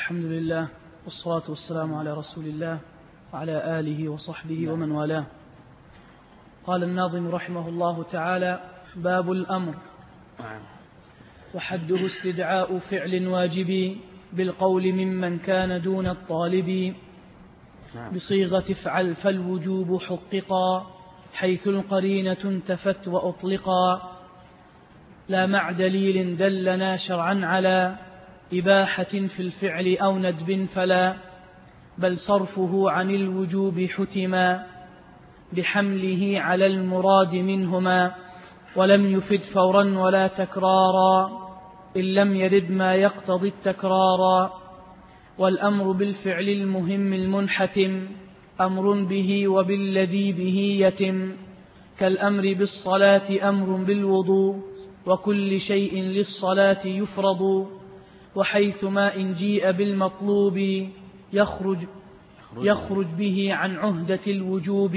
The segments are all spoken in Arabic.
الحمد لله والصلاة والسلام على رسول الله وعلى آله وصحبه ومن والاه. قال الناظم رحمه الله تعالى: باب الأمر. وحده استدعاء فعل واجب بالقول ممن كان دون الطالب بصيغة افعل فالوجوب حققا حيث القرينة انتفت وأطلقا لا مع دليل دلنا شرعا على إباحة في الفعل أو ندب فلا بل صرفه عن الوجوب حتما بحمله على المراد منهما ولم يفد فورا ولا تكرارا إن لم يرد ما يقتضي التكرارا. والأمر بالفعل المهم المنحتم أمر به وبالذي به يتم كالأمر بالصلاة أمر بالوضوء وكل شيء للصلاة يفرض وحيثما إن جيء بالمطلوب يخرج به عن عهدة الوجوب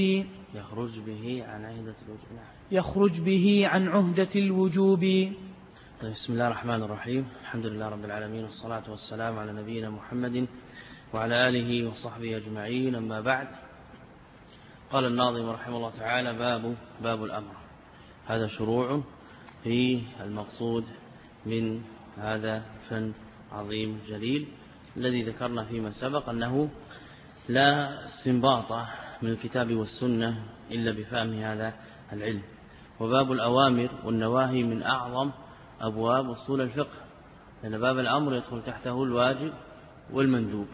طيب، بسم الله الرحمن الرحيم. الحمد لله رب العالمين، والصلاة والسلام على نبينا محمد وعلى آله وصحبه أجمعين، أما بعد. قال الناظم رحمه الله تعالى: باب الأمر. هذا شروع في المقصود من هذا الفن عظيم جليل الذي ذكرنا فيما سبق أنه لا استنباط من الكتاب والسنة إلا بفهم هذا العلم. وباب الأوامر والنواهي من أعظم أبواب أصول الفقه، لأن باب الأمر يدخل تحته الواجب والمندوب،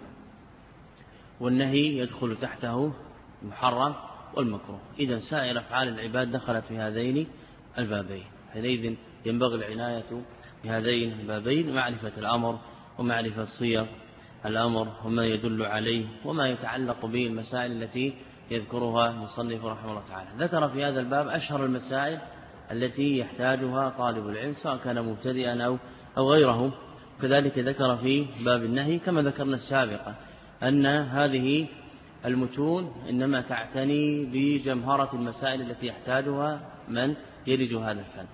والنهي يدخل تحته المحرم والمكروه. إذا سائر أفعال العباد دخلت في هذين البابين، حينئذ ينبغي العناية بهذين البابين: معرفة الأمر ومعرفة صيغ الأمر وما يدل عليه وما يتعلق به المسائل التي يذكرها المصنف رحمه الله تعالى. ذكر في هذا الباب أشهر المسائل التي يحتاجها طالب العلم سواء كان مبتدئا أو غيره. كذلك ذكر في باب النهي كما ذكرنا السابقا أن هذه المتون إنما تعتني بجمهرة المسائل التي يحتاجها من يلج هذا الفن،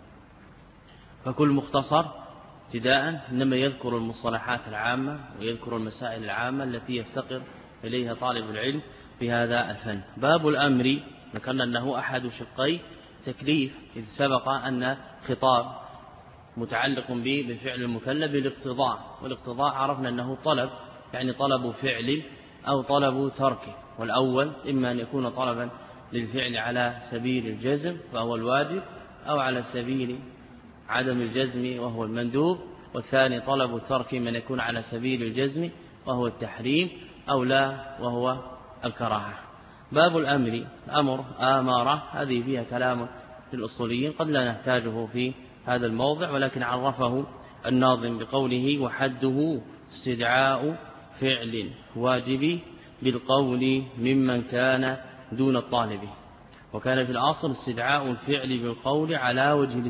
فكل مختصر ابتداء إنما يذكر المصطلحات العامة ويذكر المسائل العامة التي يفتقر إليها طالب العلم في هذا الفن. باب الأمر ذكرنا أنه أحد شقي تكليف، إذ سبق أن خطاب متعلق به بفعل المكلف بالاقتضاء، والاقتضاء عرفنا أنه طلب، يعني طلب فعل أو طلب ترك، والأول إما أن يكون طلبا للفعل على سبيل الجزم فهو الواجب، أو على سبيل عدم الجزم وهو المندوب، والثاني طلب الترك من يكون على سبيل الجزم وهو التحريم، أو لا وهو الكراهة. باب الأمر، أمر آمارة، هذه فيها كلام للأصوليين قد لا نحتاجه في هذا الموضع، ولكن عرفه الناظم بقوله: وحده استدعاء فعل واجب بالقول ممن كان دون الطالب. وكان في الأصل استدعاء الفعل بالقول على وجه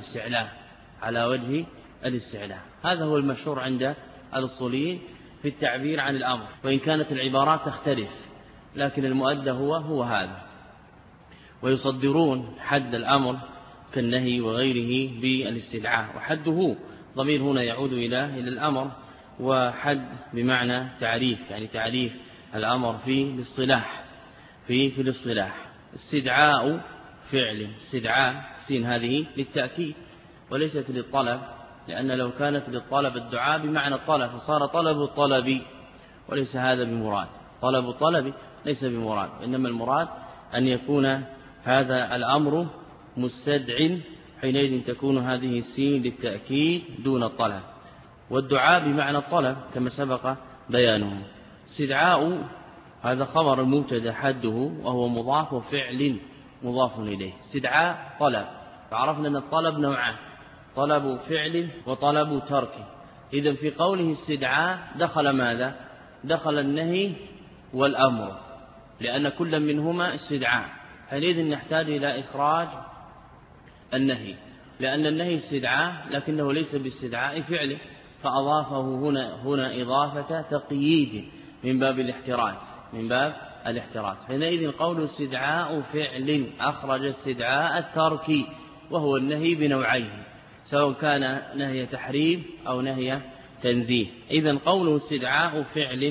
الاستعلاء. هذا هو المشهور عند الأصوليين في التعبير عن الأمر، وإن كانت العبارات تختلف لكن المؤدى هو هذا. ويصدرون حد الأمر كالنهي وغيره بالاستدعاء، وحده ضمير هنا يعود إلى الأمر، وحد بمعنى تعريف، يعني تعريف الأمر في الاصطلاح. استدعاء فعل، استدعاء السين هذه للتأكيد وليست للطلب، لأن لو كانت للطلب الدعاء بمعنى الطلب فصار طلب الطلب، وليس هذا بمراد. طلب الطلب ليس بمراد، إنما المراد أن يكون هذا الأمر مستدع، حينئذ تكون هذه السين للتأكيد دون الطلب، والدعاء بمعنى الطلب كما سبق بيانه. استدعاء هذا خبر المبتدا حده وهو مضاف وفعل مضاف إليه. استدعاء طلب، فعرفنا أن الطلب نوعان: طلب فعل وطلب ترك. إذن في قوله استدعاء دخل ماذا؟ دخل النهي والأمر، لأن كل منهما استدعاء، حينئذ نحتاج إلى إخراج النهي، لأن النهي استدعاء لكنه ليس باستدعاء فعله، فأضافه هنا إضافة تقييد من باب الاحتراز. حينئذ قول استدعاء فعل أخرج استدعاء الترك، وهو النهي بنوعيه، سواء كان نهي تحريم أو نهي تنزيه. إذن قوله استدعاء فعل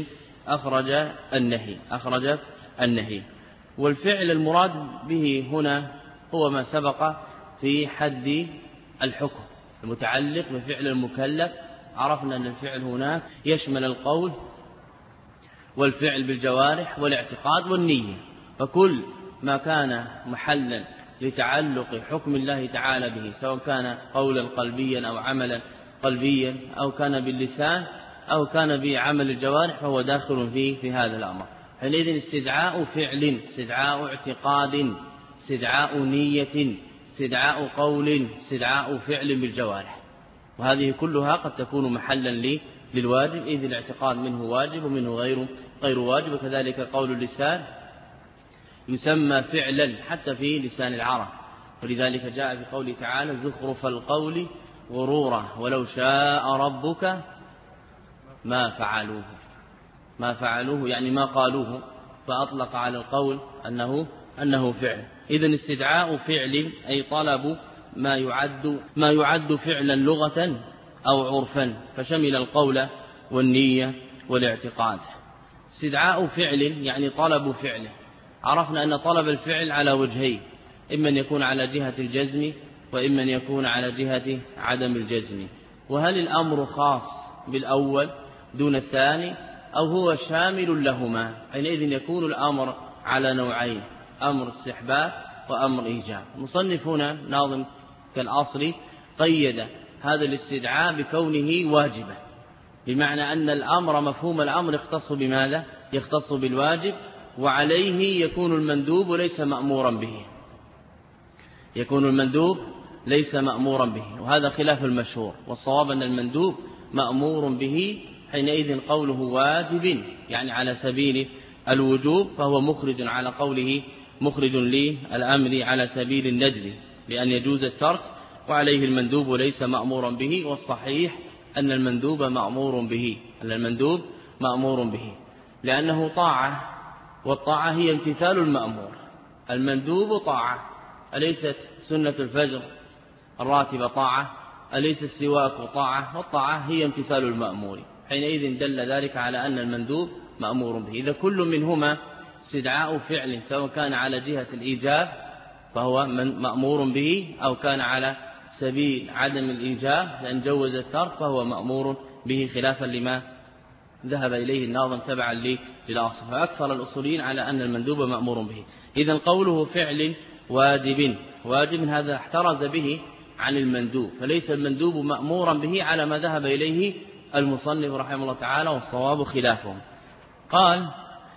أخرج النهي. والفعل المراد به هنا هو ما سبق في حد الحكم المتعلق بفعل المكلف. عرفنا أن الفعل هناك يشمل القول والفعل بالجوارح والاعتقاد والنية، فكل ما كان محلا لتعلق حكم الله تعالى به، سواء كان قولا قلبيا أو عملا قلبيا أو كان باللسان أو كان بعمل الجوارح، فهو داخل في هذا الأمر. حينئذ استدعاء فعل، استدعاء اعتقاد، استدعاء نية، استدعاء قول، استدعاء فعل بالجوارح، وهذه كلها قد تكون محلا للواجب، إذ الاعتقاد منه واجب ومنه غير واجب. وكذلك قول اللسان يسمى فعلا حتى في لسان العرب، ولذلك جاء في قوله تعالى زخرف القول غرورا ولو شاء ربك ما فعلوه يعني ما قالوه، فأطلق على القول أنه فعل. إذن استدعاء فعل أي طلب ما يعد فعلا لغة أو عرفا، فشمل القول والنية والاعتقاد. استدعاء فعل يعني طلب فعله. عرفنا أن طلب الفعل على وجهين، إما أن يكون على جهة الجزم وإما أن يكون على جهة عدم الجزم. وهل الأمر خاص بالأول دون الثاني أو هو شامل لهما؟ حينئذ يكون الأمر على نوعين، أمر استحباب وأمر إيجاب. المصنف هنا ناظم كالأصل قيد هذا الاستدعاء بكونه واجبا، بمعنى أن الأمر مفهوم الأمر يختص بماذا؟ يختص بالواجب، وعليه يكون المندوب ليس مأمورا به، يكون المندوب ليس مأمورا به، وهذا خلاف المشهور، والصواب أن المندوب مأمور به. حينئذ قوله واجب يعني على سبيل الوجوب، فهو مخرج على قوله مخرج للأمر على سبيل الندب بأن يجوز الترك، وعليه المندوب ليس مأمورا به. والصحيح أن المندوب مأمور به لأنه طاعة، والطاعة هي امتثال المأمور. المندوب طاعة، أليست سنة الفجر الراتبة طاعة؟ أليس السواك طاعة؟ والطاعة هي امتثال المأمور. حينئذ دل ذلك على أن المندوب مأمور به. إذا كل منهما استدعاء فعل، سواء كان على جهة الإيجاب فهو مأمور به، أو كان على سبيل عدم الإيجاب لأن جوز الترك فهو مأمور به، خلافا لما ذهب إليه الناظم تبعا للأصل. فأكثر الأصوليين على أن المندوب مأمور به. إذن قوله فعل واجب هذا احترز به عن المندوب، فليس المندوب مأمورا به على ما ذهب إليه المصنف رحمه الله تعالى، والصواب خلافهم. قال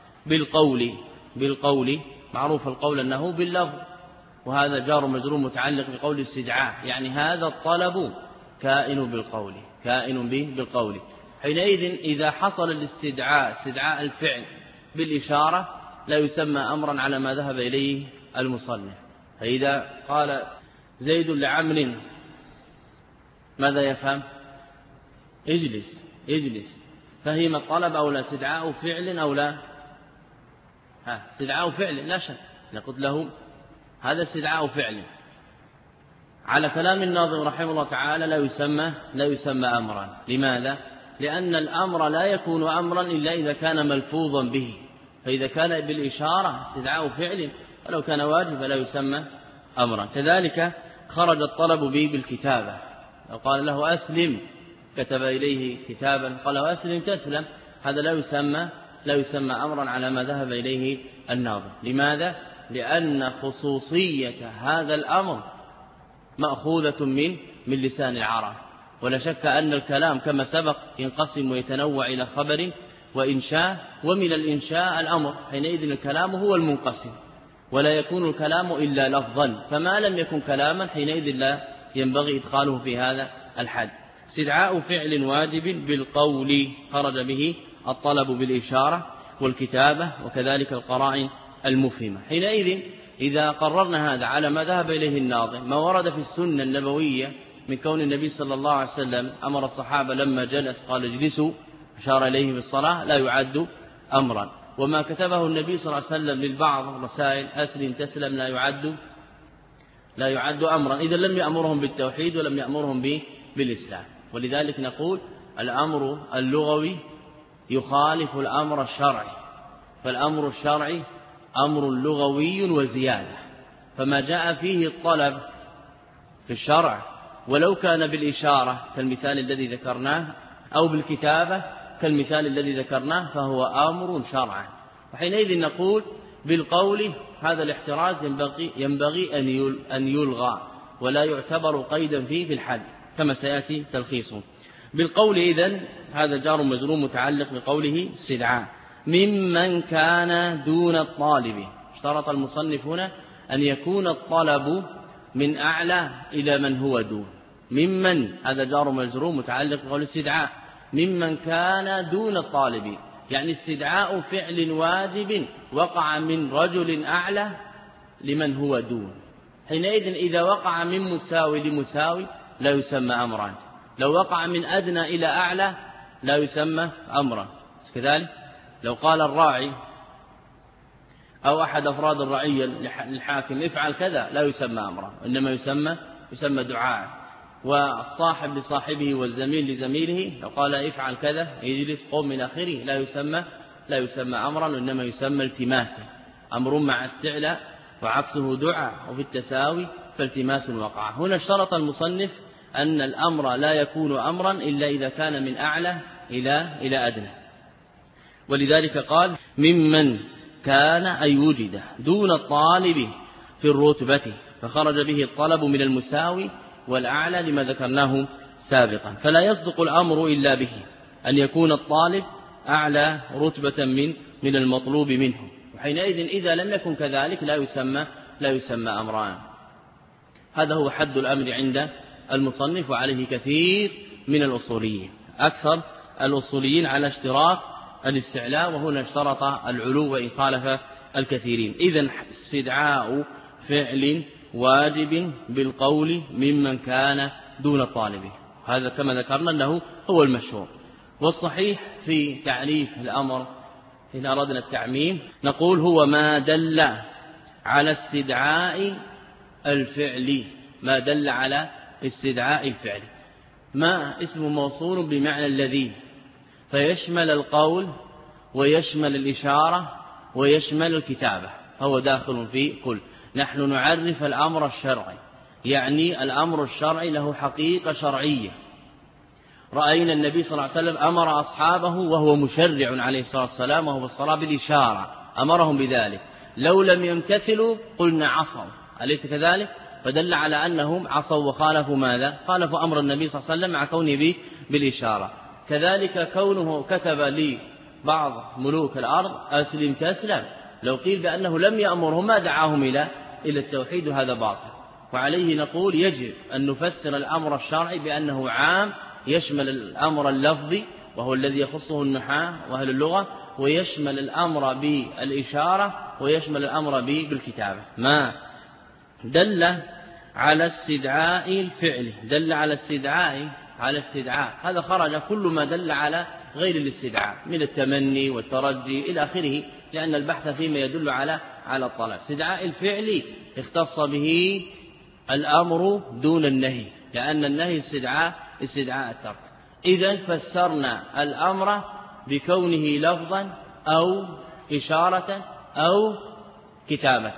بالقول معروف القول أنه باللفظ، وهذا جار مجرور متعلق بقول الاستدعاء، يعني هذا الطلب كائن بالقول. حينئذ إذا حصل الاستدعاء استدعاء الفعل بالإشارة لا يسمى أمرا على ما ذهب إليه المصنف. فإذا قال زيد لعمر ماذا يفهم؟ اجلس، فهم الطلب أو لا؟ استدعاء فعل أو لا؟ استدعاء فعل لا شك، قلت له هذا استدعاء فعل. على كلام الناظم رحمه الله تعالى لا يسمى أمرا. لماذا؟ لأن الأمر لا يكون أمرا إلا إذا كان ملفوظا به، فإذا كان بالإشارة استدعاء فعل ولو كان واجب لا يسمى أمرا. كذلك خرج الطلب به بالكتابة، لو قال له أسلم كتب إليه كتابا، قال له أسلم تسلم، هذا لا يسمى أمرا على ما ذهب إليه الناظم. لماذا؟ لأن خصوصية هذا الأمر مأخوذة من لسان العرب، ولا شك أن الكلام كما سبق ينقسم ويتنوع إلى خبر وإنشاء، ومن الإنشاء الأمر. حينئذ الكلام هو المنقسم، ولا يكون الكلام إلا لفظا، فما لم يكن كلاما حينئذ لا ينبغي إدخاله في هذا الحد. استدعاء فعل واجب بالقول خرج به الطلب بالإشارة والكتابة، وكذلك القرائن المفهمة. حينئذ إذا قررنا هذا على ما ذهب إليه الناظم، ما ورد في السنة النبوية من كون النبي صلى الله عليه وسلم أمر الصحابة لما جلس قال اجلسوا، أشار إليه بالصلاة، لا يعد أمرا. وما كتبه النبي صلى الله عليه وسلم للبعض رسائل أسلم تسلم لا يعد أمرا، إذا لم يأمرهم بالتوحيد ولم يأمرهم بالإسلام. ولذلك نقول الأمر اللغوي يخالف الأمر الشرعي، فالأمر الشرعي أمر لغوي وزيادة، فما جاء فيه الطلب في الشرع ولو كان بالإشارة كالمثال الذي ذكرناه أو بالكتابة كالمثال الذي ذكرناه فهو أمر شرعا. وحينئذ نقول بالقول هذا الاحتراز ينبغي أن يلغى ولا يعتبر قيدا فيه في الحد كما سيأتي تلخيصه. بالقول إذن هذا جار مجرور متعلق بقوله استدعاء ممن كان دون الطالب. اشترط المصنف هنا أن يكون الطلب من أعلى إلى من هو دون. ممن هذا جار مجرور متعلق بقول استدعاء ممن كان دون الطالب، يعني استدعاء فعل واجب وقع من رجل أعلى لمن هو دون. حينئذ إذا وقع من مساوي لمساوي لا يسمى أمرا، لو وقع من أدنى إلى أعلى لا يسمى أمرا. كذلك لو قال الراعي أو أحد أفراد الرعية للحاكم افعل كذا لا يسمى أمرا، إنما يسمى دعاء. والصاحب لصاحبه والزميل لزميله لو قال افعل كذا يجلس قوم من آخره لا يسمى أمرا، إنما يسمى التماسا. أمر مع استعلاء وعكسه دعاء، وفي التساوي فالتماس وقع. هنا اشترط المصنف أن الأمر لا يكون أمرا إلا إذا كان من أعلى إلى أدنى، ولذلك قال ممن كان أي وجد دون الطالب في الرتبة، فخرج به الطلب من المساوي والأعلى لما ذكرناه سابقا. فلا يصدق الأمر إلا به أن يكون الطالب أعلى رتبة من المطلوب منه، وحينئذ إذا لم يكن كذلك لا يسمى أمران. هذا هو حد الأمر عند المصنف، وعليه كثير من الأصوليين، أكثر الأصوليين على اشتراط الاستعلاء، وهنا اشترط العلو وإن خالف الكثيرين. إذن استدعاء فعل واجب بالقول ممن كان دون الطالب، هذا كما ذكرنا أنه هو المشهور. والصحيح في تعريف الأمر إن أردنا التعميم نقول هو ما دل على استدعاء الفعل، ما دل على استدعاء الفعل. ما اسم موصول بمعنى الذي، فيشمل القول ويشمل الإشارة ويشمل الكتابة، هو داخل في كل. نحن نعرف الأمر الشرعي، يعني الأمر الشرعي له حقيقة شرعية. رأينا النبي صلى الله عليه وسلم أمر أصحابه وهو مشرع عليه الصلاة والسلام وهو بالصلاة بالإشارة، أمرهم بذلك، لو لم يمتثلوا قلنا عصوا، أليس كذلك؟ فدل على أنهم عصوا وخالفوا ماذا؟ خالفوا أمر النبي صلى الله عليه وسلم مع كونه بالإشارة. كذلك كونه كتب لي بعض ملوك الأرض أسلم تسلم، لو قيل بأنه لم يأمرهم ما دعاهم إلى التوحيد، هذا باطل. وعليه نقول يجب أن نفسر الأمر الشرعي بأنه عام، يشمل الأمر اللفظي وهو الذي يخصه النحاة وأهل اللغة، ويشمل الأمر بالإشارة ويشمل الأمر بالكتابة. ما دل على استدعاء الفعل، دل على استدعاء هذا خرج كل ما دل على غير الاستدعاء من التمني والترجي إلى آخره، لأن البحث فيما يدل على الطلب. استدعاء الفعل اختص به الأمر دون النهي، لأن النهي استدعاء الترك. إذن فسرنا الأمر بكونه لفظا أو إشارة أو كتابة.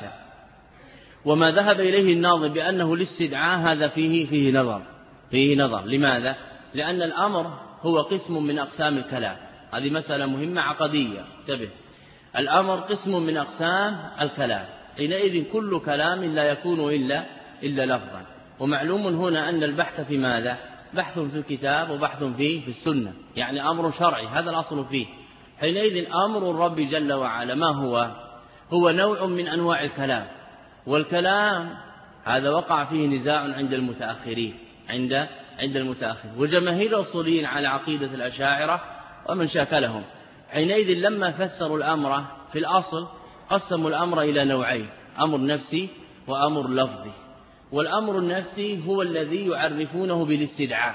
وما ذهب إليه الناظم بأنه الاستدعاء هذا فيه نظر. لماذا؟ لأن الأمر هو قسم من أقسام الكلام، هذه مسألة مهمة عقدية، انتبه. الأمر قسم من أقسام الكلام، حينئذ كل كلام لا يكون إلا لفظا. ومعلوم هنا أن البحث في ماذا؟ بحث في الكتاب وبحث في السنة، يعني أمر شرعي، هذا الأصل فيه. حينئذ أمر الرب جل وعلا ما هو نوع من أنواع الكلام، والكلام هذا وقع فيه نزاع عند المتأخرين، عند المتأخرين، وجماهير الأصوليين على عقيدة الأشاعرة ومن شاكلهم. حينئذ لما فسروا الأمر في الأصل قسموا الأمر إلى نوعين، أمر نفسي وأمر لفظي. والأمر النفسي هو الذي يعرفونه بالاستدعاء،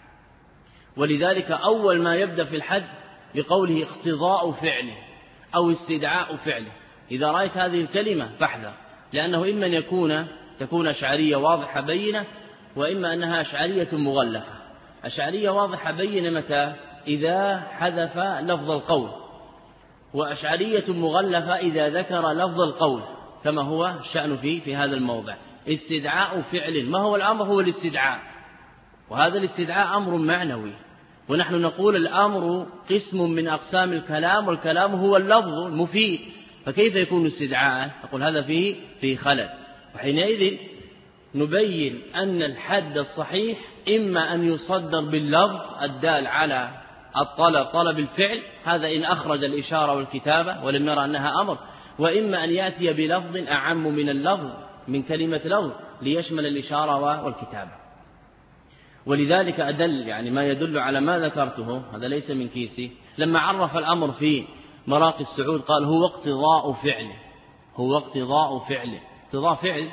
ولذلك أول ما يبدأ في الحد بقوله اقتضاء فعله أو استدعاء فعله. إذا رأيت هذه الكلمة فاحذر، لأنه إما أن تكون أشعرية واضحة بينة، وإما أنها أشعرية مغلفة. أشعرية واضحة بين متى؟ إذا حذف لفظ القول، وأشعرية مغلفة إذا ذكر لفظ القول، كما هو الشأن في هذا الموضع. استدعاء فعل، ما هو الأمر؟ هو الاستدعاء، وهذا الاستدعاء أمر معنوي، ونحن نقول الأمر قسم من أقسام الكلام، والكلام هو اللفظ المفيد، فكيف يكون استدعاء؟ نقول هذا فيه خلل. وحينئذ نبين أن الحد الصحيح إما أن يصدر باللفظ الدال على الطلب، طلب الفعل، هذا إن أخرج الإشارة والكتابة ولم نرى أنها أمر، وإما أن يأتي بلفظ أعم من اللفظ، من كلمة لفظ، ليشمل الإشارة والكتابة. ولذلك أدل، يعني ما يدل على ما ذكرته، هذا ليس من كيسي، لما عرف الأمر في مراقي السعود قال هو اقتضاء فعله، هو اقتضاء فعله، اقتضاء فعل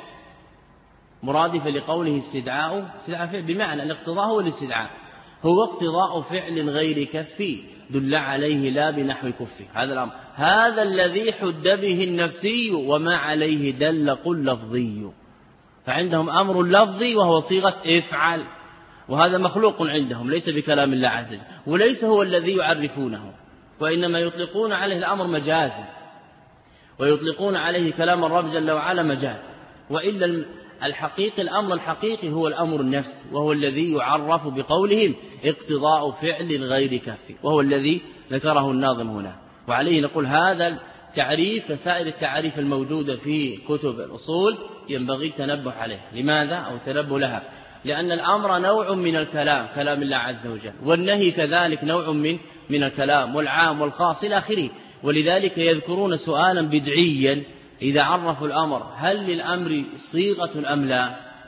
مرادف لقوله استدعاء فعل، بمعنى الاقتضاء هو الاستدعاء، هو اقتضاء فعل غير كفي دل عليه لا بنحو كفي. هذا الأمر، هذا الذي حد به النفسي وما عليه دل قل لفظي. فعندهم أمر لفظي وهو صيغة افعل، وهذا مخلوق عندهم ليس بكلام الله عز وجل، وليس هو الذي يعرفونه، وإنما يطلقون عليه الأمر مجازا، ويطلقون عليه كلام الرب جل وعلا مجازا، وإلا الحقيقي الأمر الحقيقي هو الأمر النفسي، وهو الذي يعرف بقولهم اقتضاء فعل غير كفي، وهو الذي ذكره الناظم هنا. وعليه نقول هذا التعريف كسائر التعريف الموجودة في كتب الأصول ينبغي التنبه عليه. لماذا؟ أو التنبه لها، لأن الأمر نوع من الكلام، كلام الله عز وجل، والنهي كذلك نوع من الكلام، والعام والخاص إلى آخره. ولذلك يذكرون سؤالا بدعيا إذا عرفوا الأمر، هل للأمر صيغة أم لا؟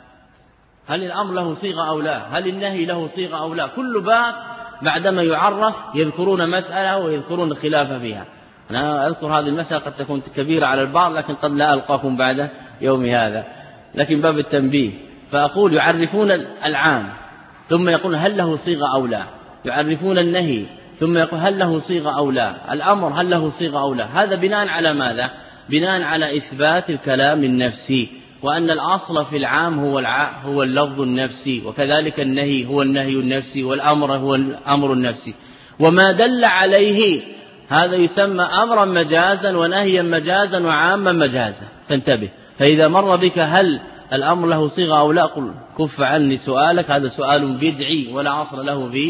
هل الأمر له صيغة أو لا؟ هل النهي له صيغة أو لا؟ كل باب بعدما يعرف يذكرون مسألة ويذكرون الخلاف فيها. أنا أذكر هذه المسألة قد تكون كبيرة على البعض، لكن قد لا ألقاكم بعد يوم هذا، لكن باب التنبيه. فأقول يعرفون العام ثم يقول هل له صيغة أو لا، يعرفون النهي ثم يقول هل له صيغة أو لا، الأمر هل له صيغة أو لا. هذا بناء على ماذا؟ بناء على إثبات الكلام النفسي، وأن الأصل في العام هو اللفظ النفسي، وكذلك النهي هو النهي النفسي، والأمر هو الأمر النفسي، وما دل عليه هذا يسمى أمرا مجازا ونهيا مجازا وعاما مجازا. فانتبه، فإذا مر بك هل الأمر له صيغة أو لا، قل كف عني سؤالك، هذا سؤال بدعي ولا أصل له في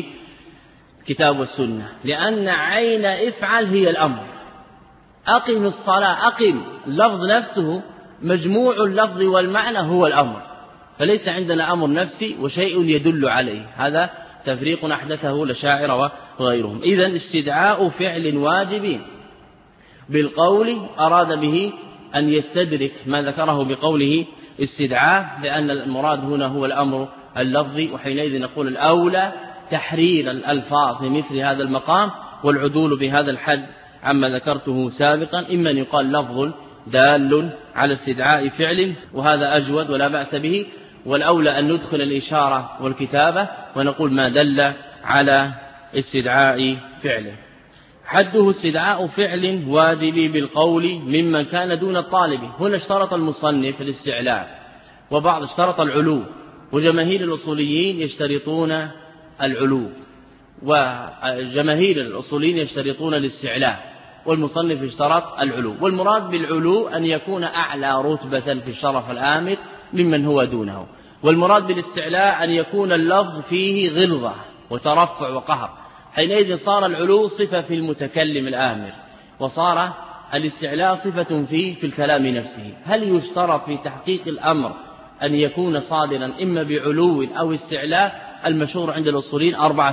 كتاب والسنة، لأن عين افعل هي الأمر. أقم الصلاة، أقم اللفظ نفسه مجموع اللفظ والمعنى هو الأمر، فليس عندنا أمر نفسي وشيء يدل عليه. هذا تفريق أحدثه الأشاعرة وغيرهم. إذن استدعاء فعل واجب بالقول أراد به أن يستدرك ما ذكره بقوله استدعاء، لأن المراد هنا هو الأمر اللفظي، وحينئذ نقول الأولى تحرير الألفاظ في مثل هذا المقام والعدول بهذا الحد عما ذكرته سابقا، إما أن يقال لفظ دال على استدعاء فعل، وهذا أجود ولا بأس به، والأولى أن ندخل الإشارة والكتابة ونقول ما دل على استدعاء فعل. حده استدعاء فعل واجب بالقول ممن كان دون الطالب. هنا اشترط المصنف الاستعلاء، وبعض اشترط العلو، وجماهير الأصوليين يشترطون العلو، وجماهير الأصوليين يشترطون الاستعلاء، والمصنف اشترط العلو. والمراد بالعلو أن يكون أعلى رتبة في الشرف الآمر ممن هو دونه، والمراد بالاستعلاء أن يكون اللفظ فيه غلظة وترفع وقهر. حينئذ صار العلو صفة في المتكلم الآمر، وصار الاستعلاء صفة في الكلام نفسه. هل يشترط في تحقيق الأمر أن يكون صادرا إما بعلو أو استعلاء؟ المشهور عند الأصوليين أربعة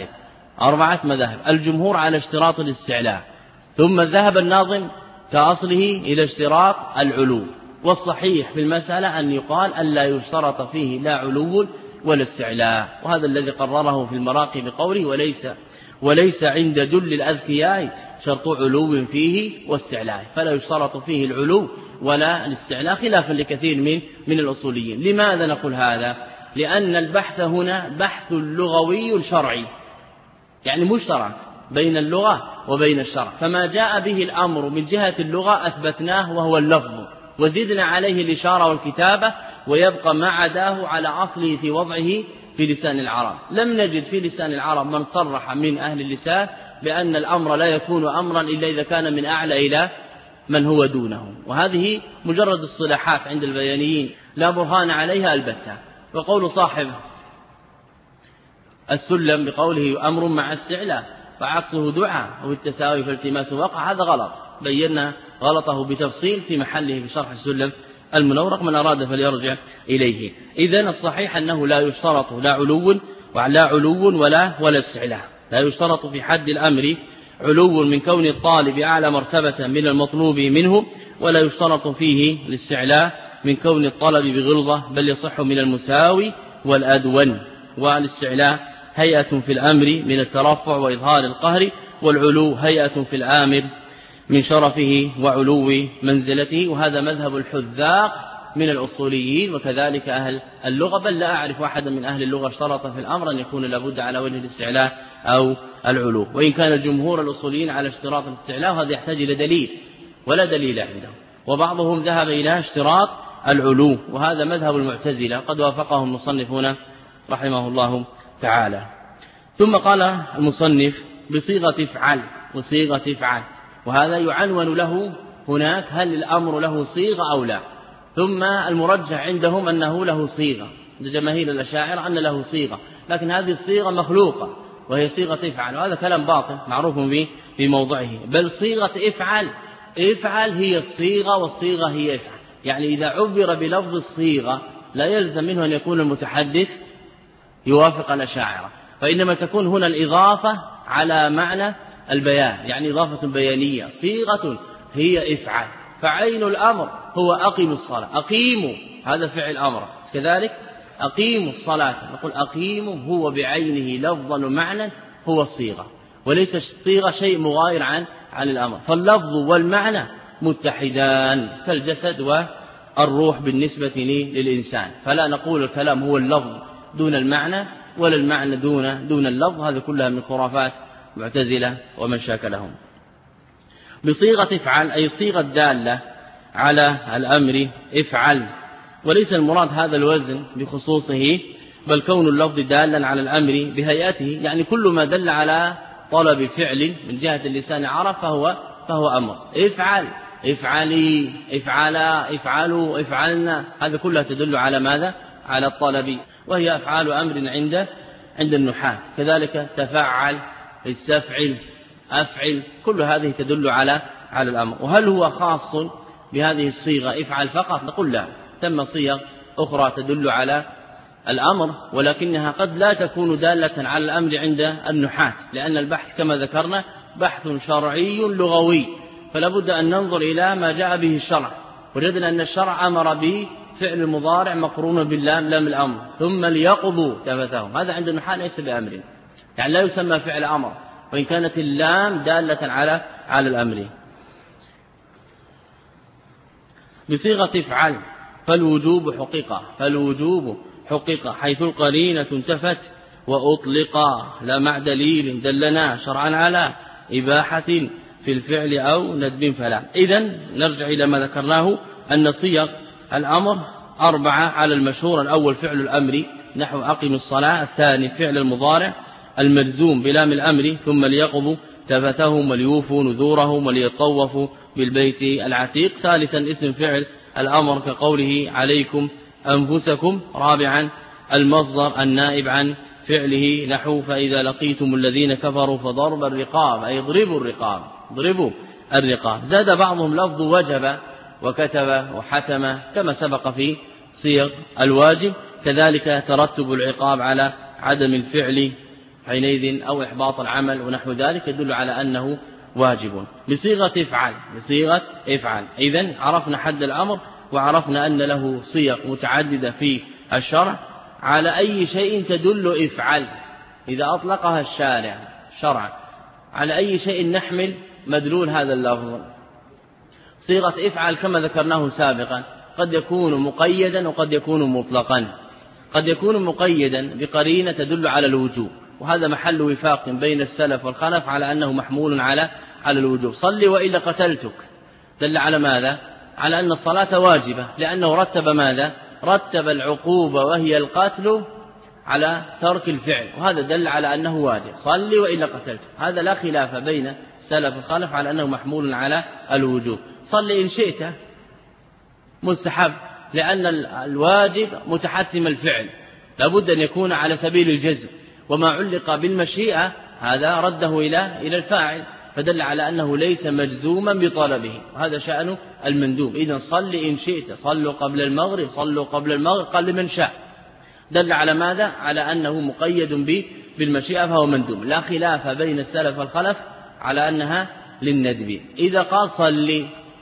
مذاهب. الجمهور على اشتراط الاستعلاء، ثم ذهب الناظم كأصله إلى اشتراط العلو، والصحيح في المسألة أن يقال ألا يشترط فيه لا علو ولا استعلاء، وهذا الذي قرره في المراقي بقوله وليس عند جل الأذكياء شرط علو فيه واستعلاء، فلا يشترط فيه العلو ولا الاستعلاء، خلافا لكثير من الأصوليين. لماذا نقول هذا؟ لأن البحث هنا بحث لغوي شرعي، يعني مشترك بين اللغة وبين الشرع، فما جاء به الأمر من جهة اللغة أثبتناه وهو اللفظ، وزدنا عليه الإشارة والكتابة، ويبقى ما عداه على أصله في وضعه في لسان العرب. لم نجد في لسان العرب من صرح من أهل اللسان بأن الأمر لا يكون أمرا إلا إذا كان من أعلى إلى من هو دونه، وهذه مجرد الصلاحات عند البيانيين لا برهان عليها البتة. وقول صاحب السلم بقوله أمر مع استعلاء فعكسه دعاء أو التساوي فالتماس وقع، هذا غلط، بينا غلطه بتفصيل في محله في شرح السلم المنورق، من أراد فليرجع إليه. إذن الصحيح أنه لا يشترط لا علو ولا استعلاء، لا يشترط في حد الأمر علو من كون الطالب أعلى مرتبة من المطلوب منه، ولا يشترط فيه الاستعلاء من كون الطلب بغلظة، بل يصح من المساوي والأدون. والاستعلاء هيئة في الأمر من الترفع وإظهار القهر، والعلو هيئة في الآمر من شرفه وعلو منزلته. وهذا مذهب الحذاق من الأصوليين وكذلك أهل اللغة، بل لا أعرف أحدا من أهل اللغة اشترط في الأمر أن يكون لابد على وجه الاستعلاء أو العلو، وإن كان الجمهور الأصوليين على اشتراط الاستعلاء، وهذا يحتاج إلى دليل ولا دليل عنده. وبعضهم ذهب إلى اشتراط العلو، وهذا مذهب المعتزلة قد وافقهم المصنفون رحمه الله تعالى. ثم قال المصنف بصيغة افعل وصيغة افعل، وهذا يعنون له هناك هل الأمر له صيغة أو لا. ثم المرجح عندهم أنه له صيغة، جماهير الأشاعرة أن له صيغة، لكن هذه الصيغة مخلوقة وهي صيغة افعل، وهذا كلام باطل معروف في موضعه. بل صيغة افعل هي الصيغة والصيغة هي افعل، يعني إذا عبر بلفظ الصيغة لا يلزم منه أن يكون المتحدث يوافق الأشاعرة، فإنما تكون هنا الإضافة على معنى البيان، يعني إضافة بيانية. صيغة هي افعل، فعين الأمر هو أقيموا الصلاة، أقيموا هذا فعل أمر، كذلك أقيموا الصلاة، نقول أقيموا هو بعينه لفظا ومعنى هو الصيغة، وليس الصيغة شيء مغاير عن الأمر. فاللفظ والمعنى متحدان كالجسد والروح بالنسبة للإنسان، فلا نقول الكلام هو اللفظ دون المعنى ولا المعنى دون اللفظ، هذا كلها من خرافات معتزلة ومن شاكلهم. بصيغة افعل أي صيغة دالة على الأمر افعل، وليس المراد هذا الوزن بخصوصه، بل كون اللفظ دالا على الأمر بهيئته، يعني كل ما دل على طلب فعل من جهة اللسان عرب فهو أمر. افعل، افعلي، افعلا، افعلوا، افعلنا، هذا كلها تدل على ماذا؟ على الطلب، وهي أفعال أمر عند النحاة. كذلك تفعل، استفعل، أفعل، كل هذه تدل على الأمر. وهل هو خاص بهذه الصيغة افعل فقط؟ نقول لا، ثم صيغ أخرى تدل على الأمر، ولكنها قد لا تكون دالة على الأمر عند النحاة، لأن البحث كما ذكرنا بحث شرعي لغوي، فلا بد أن ننظر إلى ما جاء به الشرع. وجدنا أن الشرع أمر به فعل المضارع مقرون باللام، لام الأمر، ثم ليقضوا تفتهم، هذا عند النحاة ليس بأمر، يعني لا يسمى فعل أمر، وإن كانت اللام دالة على الأمر. بصيغة افعل فالوجوب حقيقة حيث القرينة انتفت وأطلقا، لا مع دليل دلنا شرعا على إباحة في الفعل أو ندب فلا. إذن نرجع إلى ما ذكرناه أن صيغ الأمر 4 على المشهور. الأول فعل الأمر نحو أقم الصلاة، الثاني فعل المضارع المجزوم بلام الأمر، ثم ليقضوا تفتهم وليوفوا نذورهم وليطوفوا بالبيت العتيق، ثالثا اسم فعل الأمر كقوله عليكم أنفسكم، رابعا المصدر النائب عن فعله نحو فإذا لقيتم الذين كفروا فضرب الرقاب، أي ضربوا الرقاب. زاد بعضهم لفظ وجب وكتب وحتم كما سبق في صيغ الواجب، كذلك ترتب العقاب على عدم الفعل حينئذ أو إحباط العمل ونحو ذلك يدل على أنه واجب. بصيغة افعل. إذن عرفنا حد الأمر، وعرفنا أن له صيغ متعددة في الشرع. على أي شيء تدل افعل إذا أطلقها الشارع شرعا؟ على أي شيء نحمل مدلول هذا اللفظ؟ صيغة افعل كما ذكرناه سابقا قد يكون مقيدا وقد يكون مطلقا. قد يكون مقيدا بقرينة تدل على الوجوب، وهذا محل وفاق بين السلف والخلف على أنه محمول على الوجوب. صل وإلا قتلتك دل على ماذا؟ على أن الصلاة واجبة، لأنه رتب ماذا؟ رتب العقوبة وهي القتل على ترك الفعل، وهذا دل على أنه واجب، صلي وإلا قتلت. هذا لا خلاف بين سلف الخلف على أنه محمول على الوجوب. صلي إن شئت مستحب، لأن الواجب متحتم الفعل، لابد أن يكون على سبيل الجزم، وما علق بالمشيئة هذا رده إلى الفاعل، فدل على أنه ليس مجزوما بطلبه، وهذا شأن المندوب. إذن صل إن شئت، صلوا قبل المغرب، صلوا قبل المغرب، قال لمن شاء، دل على ماذا؟ على أنه مقيد بالمشيئة فهو مندوب. لا خلاف بين السلف والخلف على أنها للندب. إذا قال صلي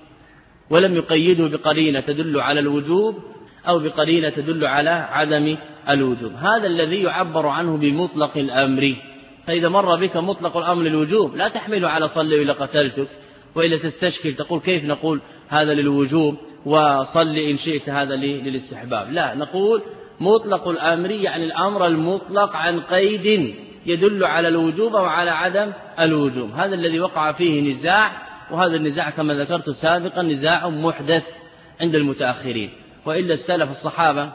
ولم يقيده بقرينة تدل على الوجوب أو بقرينة تدل على عدم الوجوب، هذا الذي يعبر عنه بمطلق الأمر. فإذا مر بك مطلق الأمر للوجوب لا تحمله على صلي ولا قتلتك، وإلا تستشكل تقول كيف نقول هذا للوجوب وصلي إن شئت هذا للاستحباب. لا، نقول مطلق الأمر يعني الأمر المطلق عن قيد يدل على الوجوب أو على عدم الوجوب. هذا الذي وقع فيه نزاع، وهذا النزاع كما ذكرت سابقا نزاع محدث عند المتأخرين، وإلا السلف الصحابة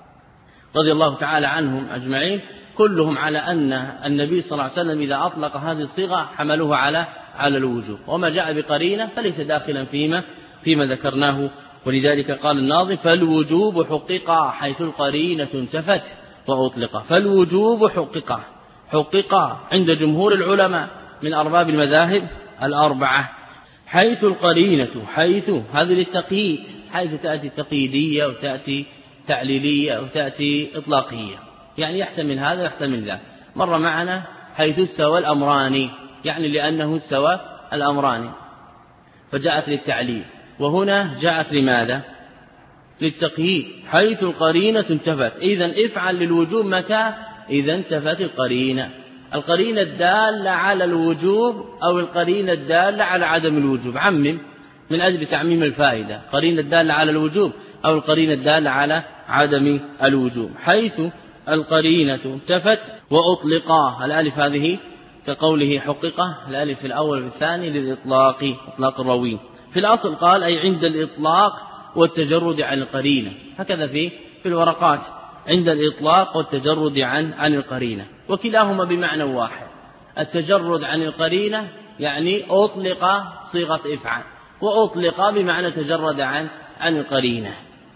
رضي الله تعالى عنهم أجمعين كلهم على أن النبي صلى الله عليه وسلم إذا أطلق هذه الصيغة حملوه على الوجوب، وما جاء بقرينة فليس داخلا فيما ذكرناه. ولذلك قال الناظم فالوجوب حقق حيث القرينة انتفت وأطلق. فالوجوب حقق عند جمهور العلماء من أرباب المذاهب الأربعة، حيث القرينة، حيث هذه للتقييد، حيث تأتي تقييدية وتأتي تعليلية وتأتي إطلاقية، يعني يحتمل هذا ويحتمل ذاك. مر معنا حيث استوى الأمران، يعني لأنه استوى الأمران فجاءت للتعليل، وهنا جاءت لماذا؟ للتقييد، حيث القرينة انتفت. إذن افعل للوجوب متى؟ إذا انتفت القرينة الدالة على الوجوب أو القرينة الدالة على عدم الوجوب، عمم من أجل تعميم الفائدة، قرينة الدالة على الوجوب أو القرينة الدالة على عدم الوجوب. حيث القرينة انتفت وأطلقا، الألف هذه كقوله حققه، الألف الأول والثاني للإطلاق، إطلاق الروي. في الأصل قال أي عند الإطلاق والتجرد عن القرينة، هكذا في الورقات، عند الإطلاق والتجرد عن القرينة، وكلاهما بمعنى واحد. التجرد عن القرينة يعني أطلق صيغة افعل، وأطلق بمعنى تجرد عن القرينة،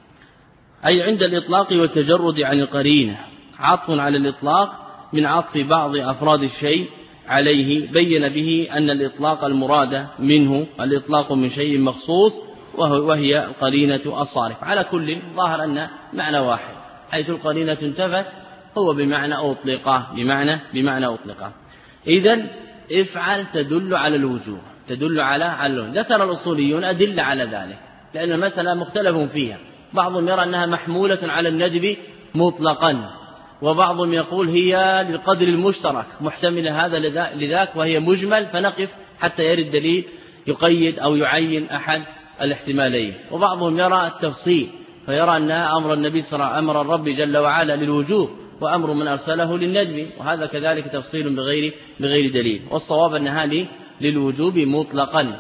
أي عند الإطلاق والتجرد عن القرينة. عطف على الإطلاق من عطف بعض أفراد الشيء عليه، بين به أن الإطلاق المراد منه الإطلاق من شيء مخصوص وهي القرينة الصارف. على كل ظاهر أن معنى واحد، حيث القرينة انتفت هو بمعنى أطلق، بمعنى أطلق. إذن افعل تدل على الوجوب، تدل على الوجوب. ذكر الأصوليون أدلة على ذلك، لأن المسألة مختلف فيها، بعضهم يرى أنها محمولة على الندب مطلقا، وبعضهم يقول هي للقدر المشترك محتملة هذا لذاك، وهي مجمل فنقف حتى يرد دليل يقيد أو يعين أحد الاحتمالين. وبعضهم يرى التفصيل، فيرى أن أمر النبي صلى الله عليه وسلم أمر الرب جل وعلا للوجوب، وأمر من أرسله للندب، وهذا كذلك تفصيل بغير دليل. والصواب أنها للوجوب مطلقا،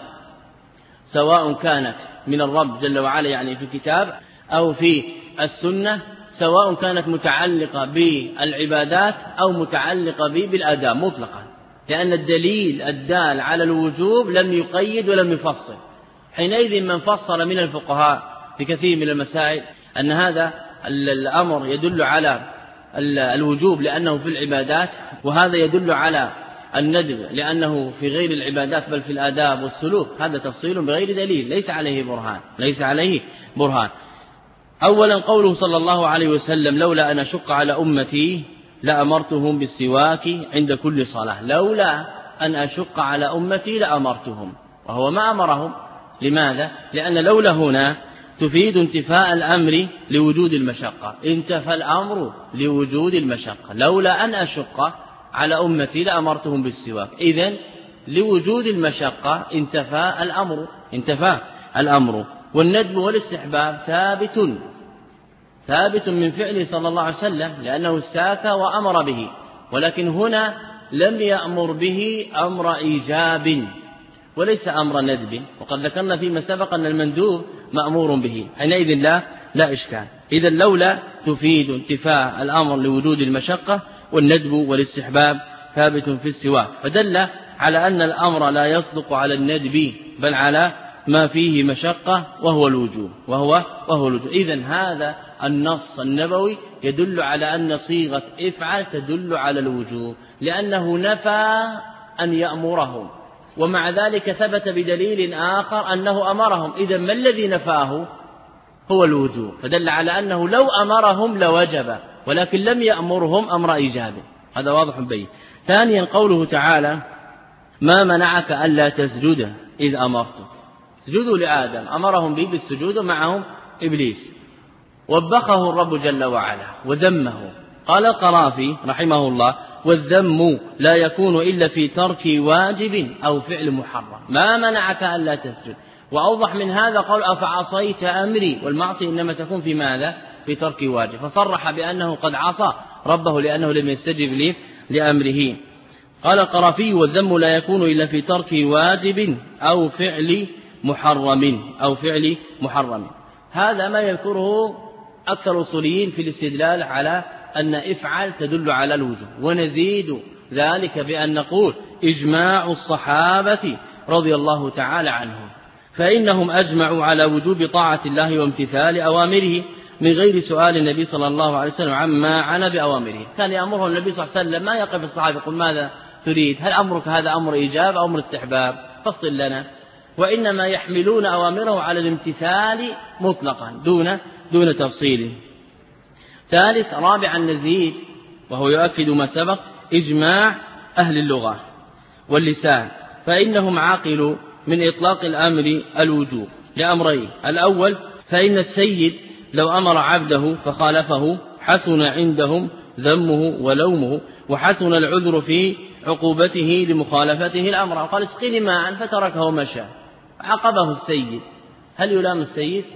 سواء كانت من الرب جل وعلا يعني في الكتاب أو في السنة، سواء كانت متعلقة بالعبادات أو متعلقة بالآداب مطلقا، لأن الدليل الدال على الوجوب لم يقيد ولم يفصل. حينئذ من فصل من الفقهاء في كثير من المسائل أن هذا الأمر يدل على الوجوب لأنه في العبادات، وهذا يدل على الندب لأنه في غير العبادات بل في الآداب والسلوك، هذا تفصيل بغير دليل ليس عليه برهان. أولا قوله صلى الله عليه وسلم لولا أن أشق على أمتي لأمرتهم بالسواك عند كل صلاة، لولا أن أشق على أمتي لأمرتهم، وهو ما أمرهم. لماذا؟ لأن لولا هنا تفيد انتفاء الأمر لوجود المشقة، انتفى الأمر لوجود المشقة. لولا أن أشق على أمتي لأمرتهم بالسواك، إذن لوجود المشقة انتفى الأمر. والندب والاستحباب ثابت من فعله صلى الله عليه وسلم، لأنه ساك وأمر به، ولكن هنا لم يأمر به أمر إيجاب وليس أمر ندب، وقد ذكرنا فيما سبق أن المندوب مأمور به، حينئذ لا إشكال. إذا لولا تفيد انتفاء الأمر لوجود المشقة، والندب والاستحباب ثابت في السواك، فدل على أن الأمر لا يصدق على الندب بل على ما فيه مشقة وهو الوجوب الوجوب. إذن هذا النص النبوي يدل على أن صيغة افعل تدل على الوجوب، لأنه نفى أن يأمرهم، ومع ذلك ثبت بدليل آخر أنه أمرهم. إذن ما الذي نفاه؟ هو الوجوب، فدل على أنه لو أمرهم لوجب، ولكن لم يأمرهم أمر إيجاب. هذا واضح بين. ثانيا قوله تعالى: ما منعك ألا تسجد إذ أمرتك. سجدوا لآدم، أمرهم به بالسجود، معهم إبليس، وبخه الرب جل وعلا وذمه. قال القرافي رحمه الله: والذم لا يكون إلا في ترك واجب أو فعل محرم. ما منعك ألا تسجد. وأوضح من هذا قول: أفعصيت أمري. والمعصية إنما تكون في ماذا؟ في ترك واجب، فصرح بأنه قد عصى ربه لأنه لم يستجب لأمره. قال القرافي: والذم لا يكون إلا في ترك واجب أو فعل محرم. هذا ما يذكره أكثر الأصوليين في الاستدلال على أن افعل تدل على الوجوب، ونزيد ذلك بأن نقول: إجماع الصحابة رضي الله تعالى عنهم، فإنهم أجمعوا على وجوب طاعة الله وامتثال أوامره من غير سؤال النبي صلى الله عليه وسلم عما عنا بأوامره. كان يأمره النبي صلى الله عليه وسلم، ما يقف الصحابة يقول: ماذا تريد؟ هل أمرك هذا أمر إيجاب أو أمر استحباب؟ فصل لنا. وإنما يحملون أوامره على الامتثال مطلقا دون تفصيل. ثالث رابعا نزيد، وهو يؤكد ما سبق: إجماع أهل اللغة واللسان، فإنهم عاقلوا من إطلاق الأمر الوجوب لأمرين: الأول فإن السيد لو أمر عبده فخالفه حسن عندهم ذمه ولومه، وحسن العذر في عقوبته لمخالفته الأمر. قال: اسقني ماء فتركه ومشى، عاقبه السيد. هل يلام السيد؟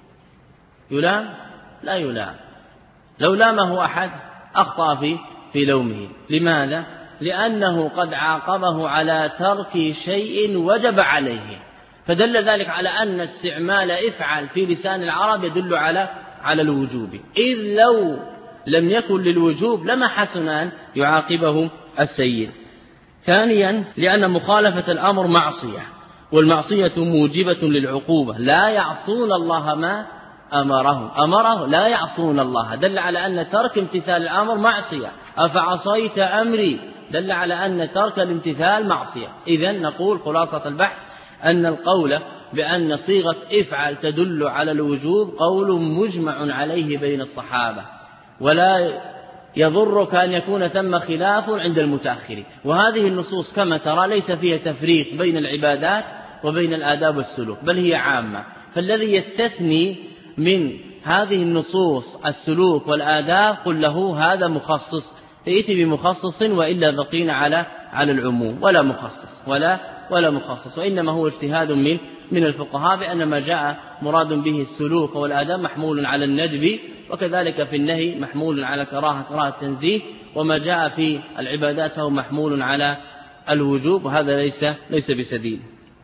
يلام؟ لا يلام. لو لامه أحد أخطأ في لومه. لماذا؟ لأنه قد عاقبه على ترك شيء وجب عليه، فدل ذلك على أن استعمال افعل في لسان العرب يدل على الوجوب، إذ لو لم يكن للوجوب لما حسن أن يعاقبه السيد. ثانيا لأن مخالفة الأمر معصية، والمعصية موجبة للعقوبة، لا يعصون الله ما أمره لا يعصون الله، دل على أن ترك امتثال الأمر معصية. أفعصيت أمري، دل على أن ترك الامتثال معصية. إذن نقول خلاصة البحث أن القول بأن صيغة افعل تدل على الوجوب قول مجمع عليه بين الصحابة، ولا يضرك أن يكون ثم خلاف عند المتأخرين. وهذه النصوص كما ترى ليس فيها تفريق بين العبادات وبين الآداب والسلوك، بل هي عامة. فالذي يستثني من هذه النصوص السلوك والآداب قل له هذا مخصص، فيأتي بمخصص، وإلا بقينا على العموم ولا مخصص. وإنما هو اجتهاد من الفقهاء بأن ما جاء مراد به السلوك والآداب محمول على الندب، وكذلك في النهي محمول على كراهة التنزيه، وما جاء في العبادات فهو محمول على الوجوب، وهذا ليس بسديد.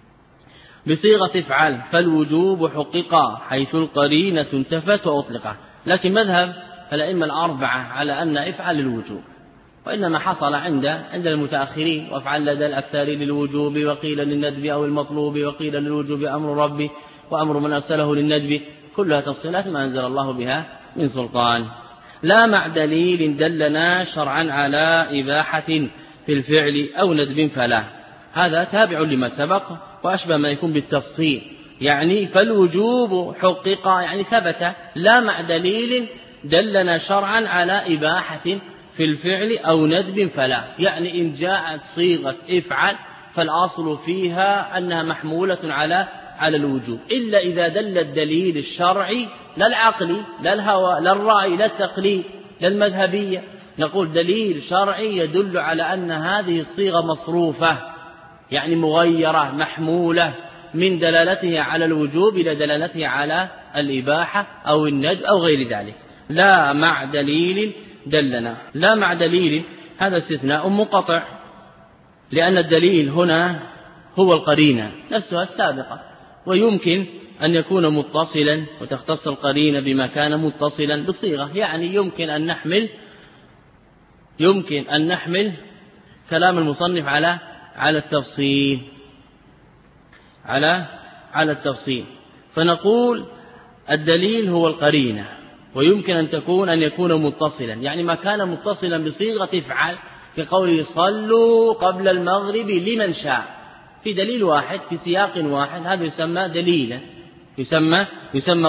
بصيغة افعل فالوجوب حقق حيث القرينة انتفت وأطلقت. لكن مذهب الأئمة الأربعة على أن افعل الوجوب، وإنما حصل عند المتأخرين وافعل لدى الأكثرين للوجوب، وقيل للندب أو المطلوب، وقيل للوجوب أمر ربي وأمر من أرسله للندب، كلها تفصيلات ما أنزل الله بها من سلطان. لا مع دليل دلنا شرعا على إباحة في الفعل أو ندب فلا. هذا تابع لما سبق وأشبه ما يكون بالتفصيل، يعني فالوجوب حقق يعني ثبت، لا مع دليل دلنا شرعا على إباحة في الفعل أو ندب فلا. يعني إن جاءت صيغة افعل فالأصل فيها أنها محمولة على الوجوب، إلا إذا دل الدليل الشرعي، لا العقلي لا الهوى لا الرأي لا التقليد لا المذهبية، نقول دليل شرعي يدل على أن هذه الصيغة مصروفة، يعني مغيرة محمولة من دلالتها على الوجوب إلى دلالتها على الإباحة أو الندب أو غير ذلك. لا مع دليل دلنا، لا مع دليل هذا استثناء منقطع، لأن الدليل هنا هو القرينة نفسها السابقة، ويمكن أن يكون متصلا وتختص القرينة بما كان متصلا بالصيغة. يعني يمكن أن نحمل كلام المصنف على التفصيل على التفصيل، فنقول الدليل هو القرينة، ويمكن أن يكون متصلا، يعني ما كان متصلا بصيغة افعل، كقوله صلوا قبل المغرب لمن شاء، في دليل واحد في سياق واحد، هذا يسمى دليلا، يسمى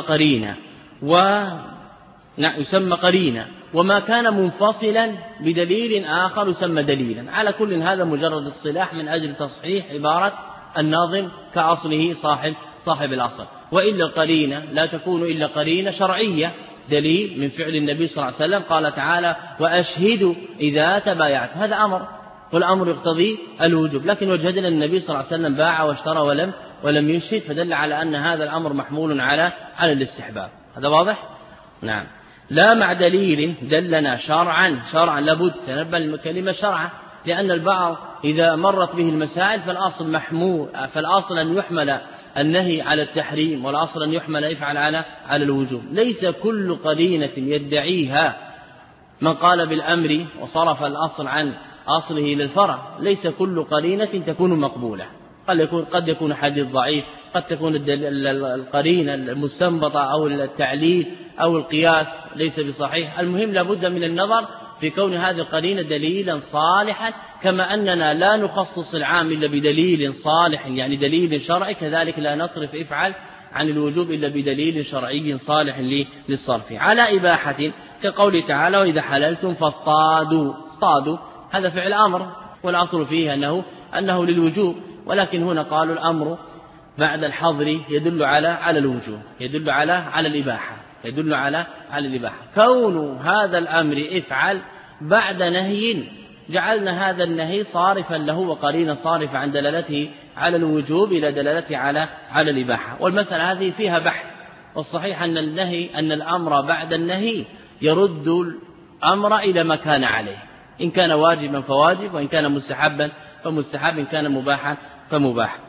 قرينة. وما كان منفصلا بدليل آخر يسمى دليلا. على كل هذا مجرد اصطلاح من أجل تصحيح عبارة الناظم كأصله صاحب الأصل. وإلا القرينة لا تكون إلا قرينة شرعية، دليل من فعل النبي صلى الله عليه وسلم، قال تعالى وأشهدوا إذا تبايعت، هذا أمر، والأمر يقتضي الوجوب، لكن وجد النبي صلى الله عليه وسلم باع واشترى ولم يشهد، فدل على أن هذا الأمر محمول على الاستحباب. هذا واضح؟ نعم. لا مع دليل دلنا شرعا لابد، تنبه الكلمة شرعا، لأن البعض إذا مرت به المسائل فالأصل أن يحمل النهي على التحريم، والأصل أن يحمل افعل على الوجوب. ليس كل قرينة يدعيها من قال بالأمر وصرف الأصل عن أصله للفرع، ليس كل قرينة تكون مقبولة. قد يكون حديث ضعيف، قد تكون القرينة المستنبطة أو التعليل أو القياس ليس بصحيح. المهم لابد من النظر في كون هذه القرينة دليلا صالحا، كما أننا لا نخصص العام إلا بدليل صالح، يعني دليل شرعي، كذلك لا نصرف افعل عن الوجوب إلا بدليل شرعي صالح للصرف. على إباحة كقول تعالى وإذا حللتم فاصطادوا، هذا فعل أمر، والأصل فيه أنه للوجوب، ولكن هنا قالوا الأمر بعد الحظر يدل على الوجوب، يدل على الإباحة. كون هذا الأمر افعل بعد نهي، جعلنا هذا النهي صارفا له وقرينا صارفة عن دلالته على الوجوب إلى دلالته على الإباحة. والمسألة هذه فيها بحث، والصحيح أن الأمر بعد النهي يرد الأمر إلى ما كان عليه، إن كان واجبا فواجب، وإن كان مستحبا فمستحب، إن كان مباحا فمباح.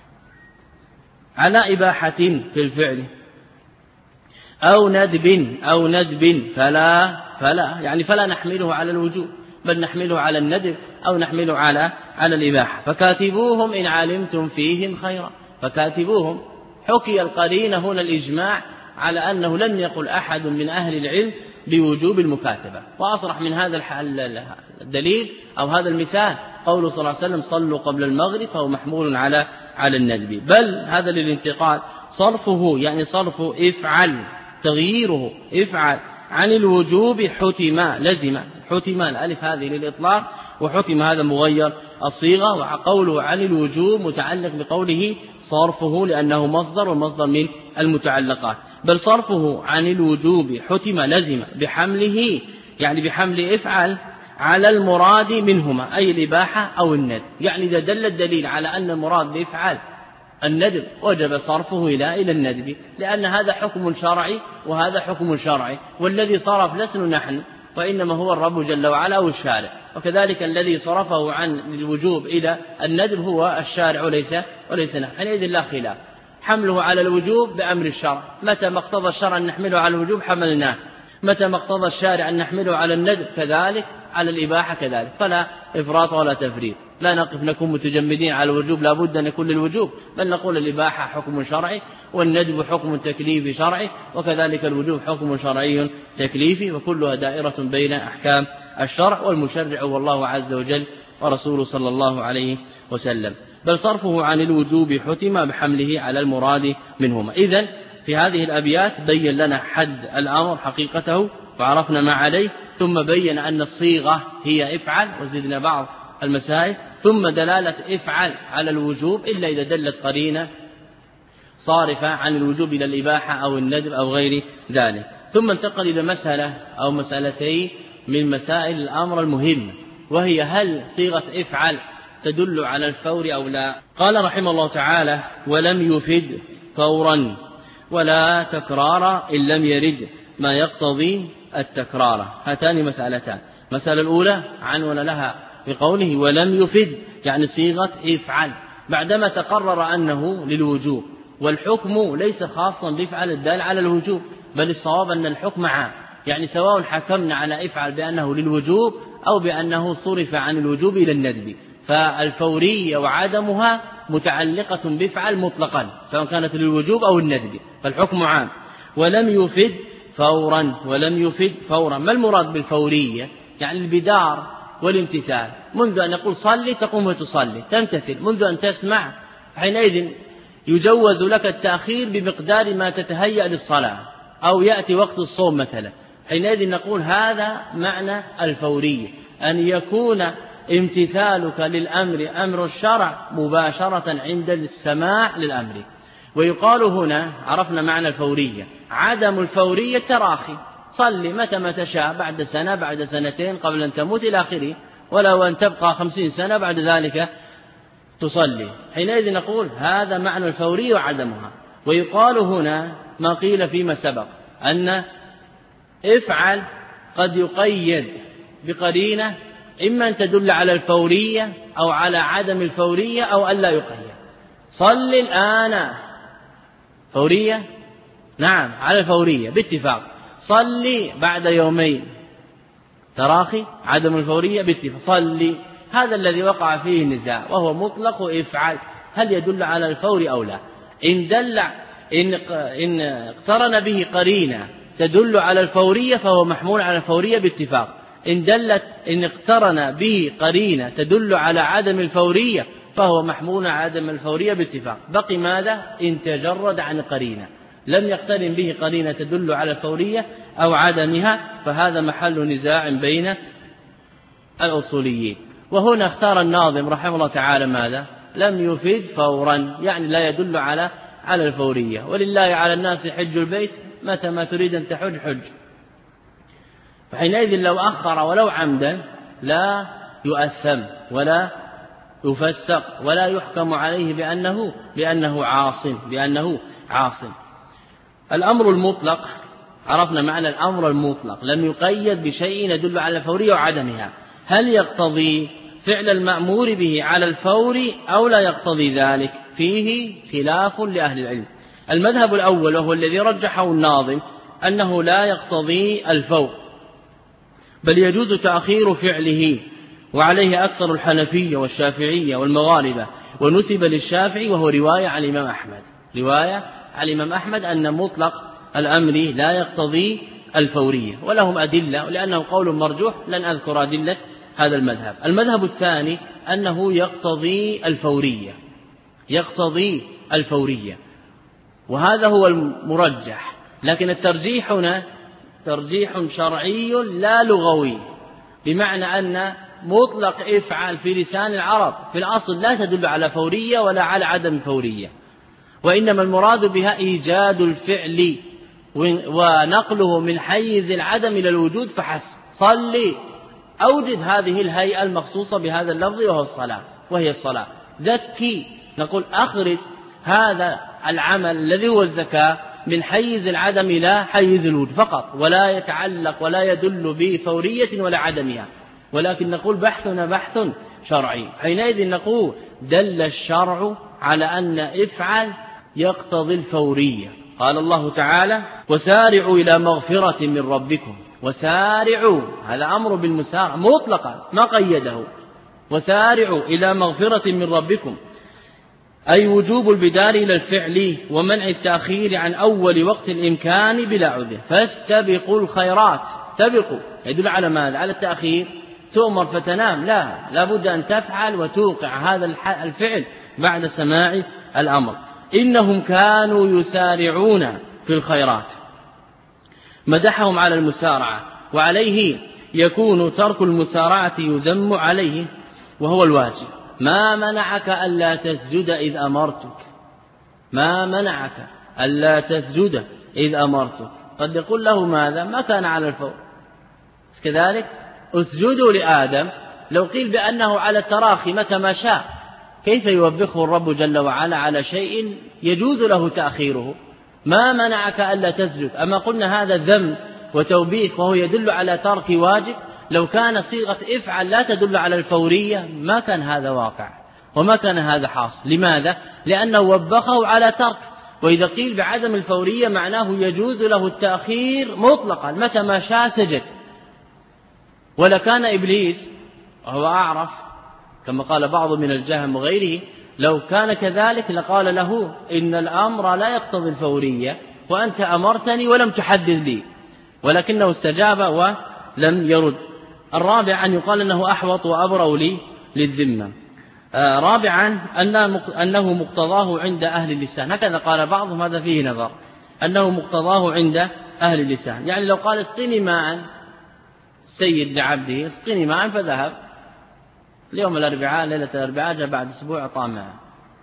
على إباحة في الفعل أو ندب فلا نحمله على الوجوب، بل نحمله على الندب أو نحمله على الإباحة. فكاتبوهم إن علمتم فيهم خيرا، فكاتبوهم. حكي القرينة هنا الإجماع على أنه لم يقل أحد من أهل العلم بوجوب المكاتبة، وأصرح من هذا الدليل أو هذا المثال قوله صلى الله عليه وسلم صلوا قبل المغرب، فهو محمول على الندب، بل هذا للانتقال. صرفه يعني صرف افعل، تغييره افعل عن الوجوب حتم الألف هذه للإطلاق، وحتم هذا مغير الصيغة. وقوله عن الوجوب متعلق بقوله صرفه لأنه مصدر، والمصدر من المتعلقات. بل صرفه عن الوجوب حتم لزم بحمله، يعني بحمل افعل على المراد منهما، أي الإباحة أو الندب. يعني إذا دل الدليل على أن المراد بافعل الندب وجب صرفه إلى الندب، لأن هذا حكم شرعي وهذا حكم شرعي، والذي صرف لسنا نحن، فإنما هو الرب جل وعلا أو الشارع. وكذلك الذي صرفه عن الوجوب إلى الندب هو الشارع وليس نحن. حينئذ لا خلاف، حمله على الوجوب بأمر الشرع، متى ما اقتضى الشرع أن نحمله على الوجوب حملناه، متى ما اقتضى الشارع أن نحمله على الندب كذلك، على الإباحة كذلك، فلا إفراط ولا تفريط. لا نقف نكون متجمدين على الوجوب لا بد أن يكون للوجوب، بل نقول الإباحة حكم شرعي، والندب حكم تكليفي شرعي، وكذلك الوجوب حكم شرعي تكليفي، وكلها دائرة بين أحكام الشرع، والمشرع والله عز وجل ورسوله صلى الله عليه وسلم. بل صرفه عن الوجوب حتم بحمله على المراد منهما. إذن في هذه الأبيات بين لنا حد الأمر حقيقته وعرفنا ما عليه، ثم بين أن الصيغة هي افعل، وزدنا بعض المسائل، ثم دلالة افعل على الوجوب إلا إذا دلت قرينة صارفة عن الوجوب إلى الإباحة أو الندب أو غير ذلك. ثم انتقل إلى مسألة أو مسألتين من مسائل الأمر المهم، وهي هل صيغة افعل تدل على الفور أو لا؟ قال رحمه الله تعالى ولم يفد فورا ولا تكرار إن لم يرد ما يقتضي التكرار. هاتان مسألتان. مسألة الأولى عنون لها بقوله ولم يفد، يعني صيغة افعل بعدما تقرر أنه للوجوب، والحكم ليس خاصا بافعل الدال على الوجوب، بل الصواب أن الحكم عام، يعني سواء حكمنا على افعل بأنه للوجوب أو بأنه صرف عن الوجوب إلى الندب، فالفورية وعدمها متعلقة بافعل مطلقا سواء كانت للوجوب أو الندب، فالحكم عام. ولم يفد فورا. ما المراد بالفورية؟ يعني البدار والامتثال، منذ أن يقول صلي تقوم وتصلي تمتثل، منذ أن تسمع حينئذ يجوز لك التأخير بمقدار ما تتهيأ للصلاة، أو يأتي وقت الصوم مثلا، حينئذ نقول هذا معنى الفورية، أن يكون امتثالك للأمر أمر الشرع مباشرة عند السماع للأمر. ويقال هنا عرفنا معنى الفورية، عدم الفورية تراخي، صلي متى ما تشاء، بعد سنة بعد سنتين قبل أن تموت إلى آخره، ولو أن تبقى 50 سنة بعد ذلك تصلي، حينئذ نقول هذا معنى الفورية وعدمها. ويقال هنا ما قيل فيما سبق أن افعل قد يقيد بقرينة إما أن تدل على الفورية أو على عدم الفورية أو ألا يقيد. صل الآن فورية؟ نعم على الفورية باتفاق. صلي بعد يومين تراخي عدم الفورية باتفاق. صلي، هذا الذي وقع فيه النزاع، وهو مطلق افعل هل يدل على الفور أو لا. إن اقترن به قرينة تدل على الفورية فهو محمول على الفورية باتفاق. إن اقترن به قرينة تدل على عدم الفورية فهو محمول على عدم الفورية باتفاق. بقي ماذا؟ إن تجرد عن قرينة، لم يقترن به قرينة تدل على الفورية أو عدمها، فهذا محل نزاع بين الأصوليين. وهنا اختار الناظم رحمه الله تعالى ماذا؟ لم يفد فورا، يعني لا يدل على الفورية. ولله على الناس حج البيت متى ما تريد أن تحج حج، فحينئذ لو أخر ولو عمدا لا يؤثم ولا يفسق ولا يحكم عليه بأنه عاصم. الأمر المطلق، عرفنا معنى الأمر المطلق، لم يقيد بشيء يدل على الفورية وعدمها. هل يقتضي فعل المأمور به على الفور أو لا يقتضي ذلك؟ فيه خلاف لأهل العلم. المذهب الأول وهو الذي رجحه الناظم أنه لا يقتضي الفور، بل يجوز تأخير فعله، وعليه أكثر الحنفية والشافعية والمغاربة، ونسب للشافعي وهو رواية عن الإمام أحمد أن مطلق الأمر لا يقتضي الفورية، ولهم أدلة، ولأنه قول مرجوح لن أذكر أدلة هذا المذهب. المذهب الثاني أنه يقتضي الفورية، وهذا هو المرجح، لكن الترجيح هنا ترجيح شرعي لا لغوي، بمعنى أن مطلق افعل في لسان العرب في الأصل لا تدل على فورية ولا على عدم فورية، وإنما المراد بها إيجاد الفعل ونقله من حيز العدم إلى الوجود فحسب. صلي، أوجد هذه الهيئة المخصوصة بهذا اللفظ وهي الصلاة. زكي، نقول أخرج هذا العمل الذي هو الزكاة من حيز العدم إلى حيز الوجود فقط، ولا يتعلق ولا يدل بفورية ولا عدمها، ولكن نقول بحثنا بحث شرعي. حينئذ نقول دل الشرع على أن افعل يقتضي الفورية. قال الله تعالى: وسارعوا إلى مغفرة من ربكم. وسارعوا، هذا أمر بالمسارعة مطلقا ما قيده. وسارعوا إلى مغفرة من ربكم، أي وجوب البدار إلى الفعل ومنع التأخير عن أول وقت الإمكان بلا عذر. فاستبقوا الخيرات، استبقوا يدل على ماذا؟ على التأخير. تؤمر فتنام؟ لا بد أن تفعل وتوقع هذا الفعل بعد سماع الأمر. إنهم كانوا يسارعون في الخيرات، مدحهم على المسارعة، وعليه يكون ترك المسارعة يذم عليه وهو الواجب. ما منعك ألا تسجد إذ أمرتك؟ ما منعك ألا تسجد إذ أمرتك؟ قد يقول له ماذا؟ ما كان على الفور كذلك. اسجدوا لآدم، لو قيل بأنه على التراخي متى ما شاء، كيف يوبخه الرب جل وعلا على شيء يجوز له تأخيره؟ ما منعك ألا تسجد، أما قلنا هذا ذم وتوبيخ وهو يدل على ترك واجب. لو كان صيغة افعل لا تدل على الفورية ما كان هذا واقع وما كان هذا حاصل. لماذا؟ لأنه وبخه على ترك، وإذا قيل بعدم الفورية معناه يجوز له التأخير مطلقا متى ما شاء سجد. ولكان إبليس وهو أعرف كما قال بعض من الجهم وغيره لو كان كذلك لقال له إن الأمر لا يقتضي الفورية وأنت أمرتني ولم تحدد لي، ولكنه استجاب ولم يرد. الرابع أن يقال أنه أحوط وأبرأ لي للذمة. رابعا أنه مقتضاه عند أهل اللسان، هكذا قال بعضهم، هذا فيه نظر، أنه مقتضاه عند أهل اللسان. يعني لو قال اسقني ماء سيد لعبده، اسقني ماء، فذهب اليوم الأربعاء ليلة الأربعاء جاء بعد أسبوع أعطاه ماء.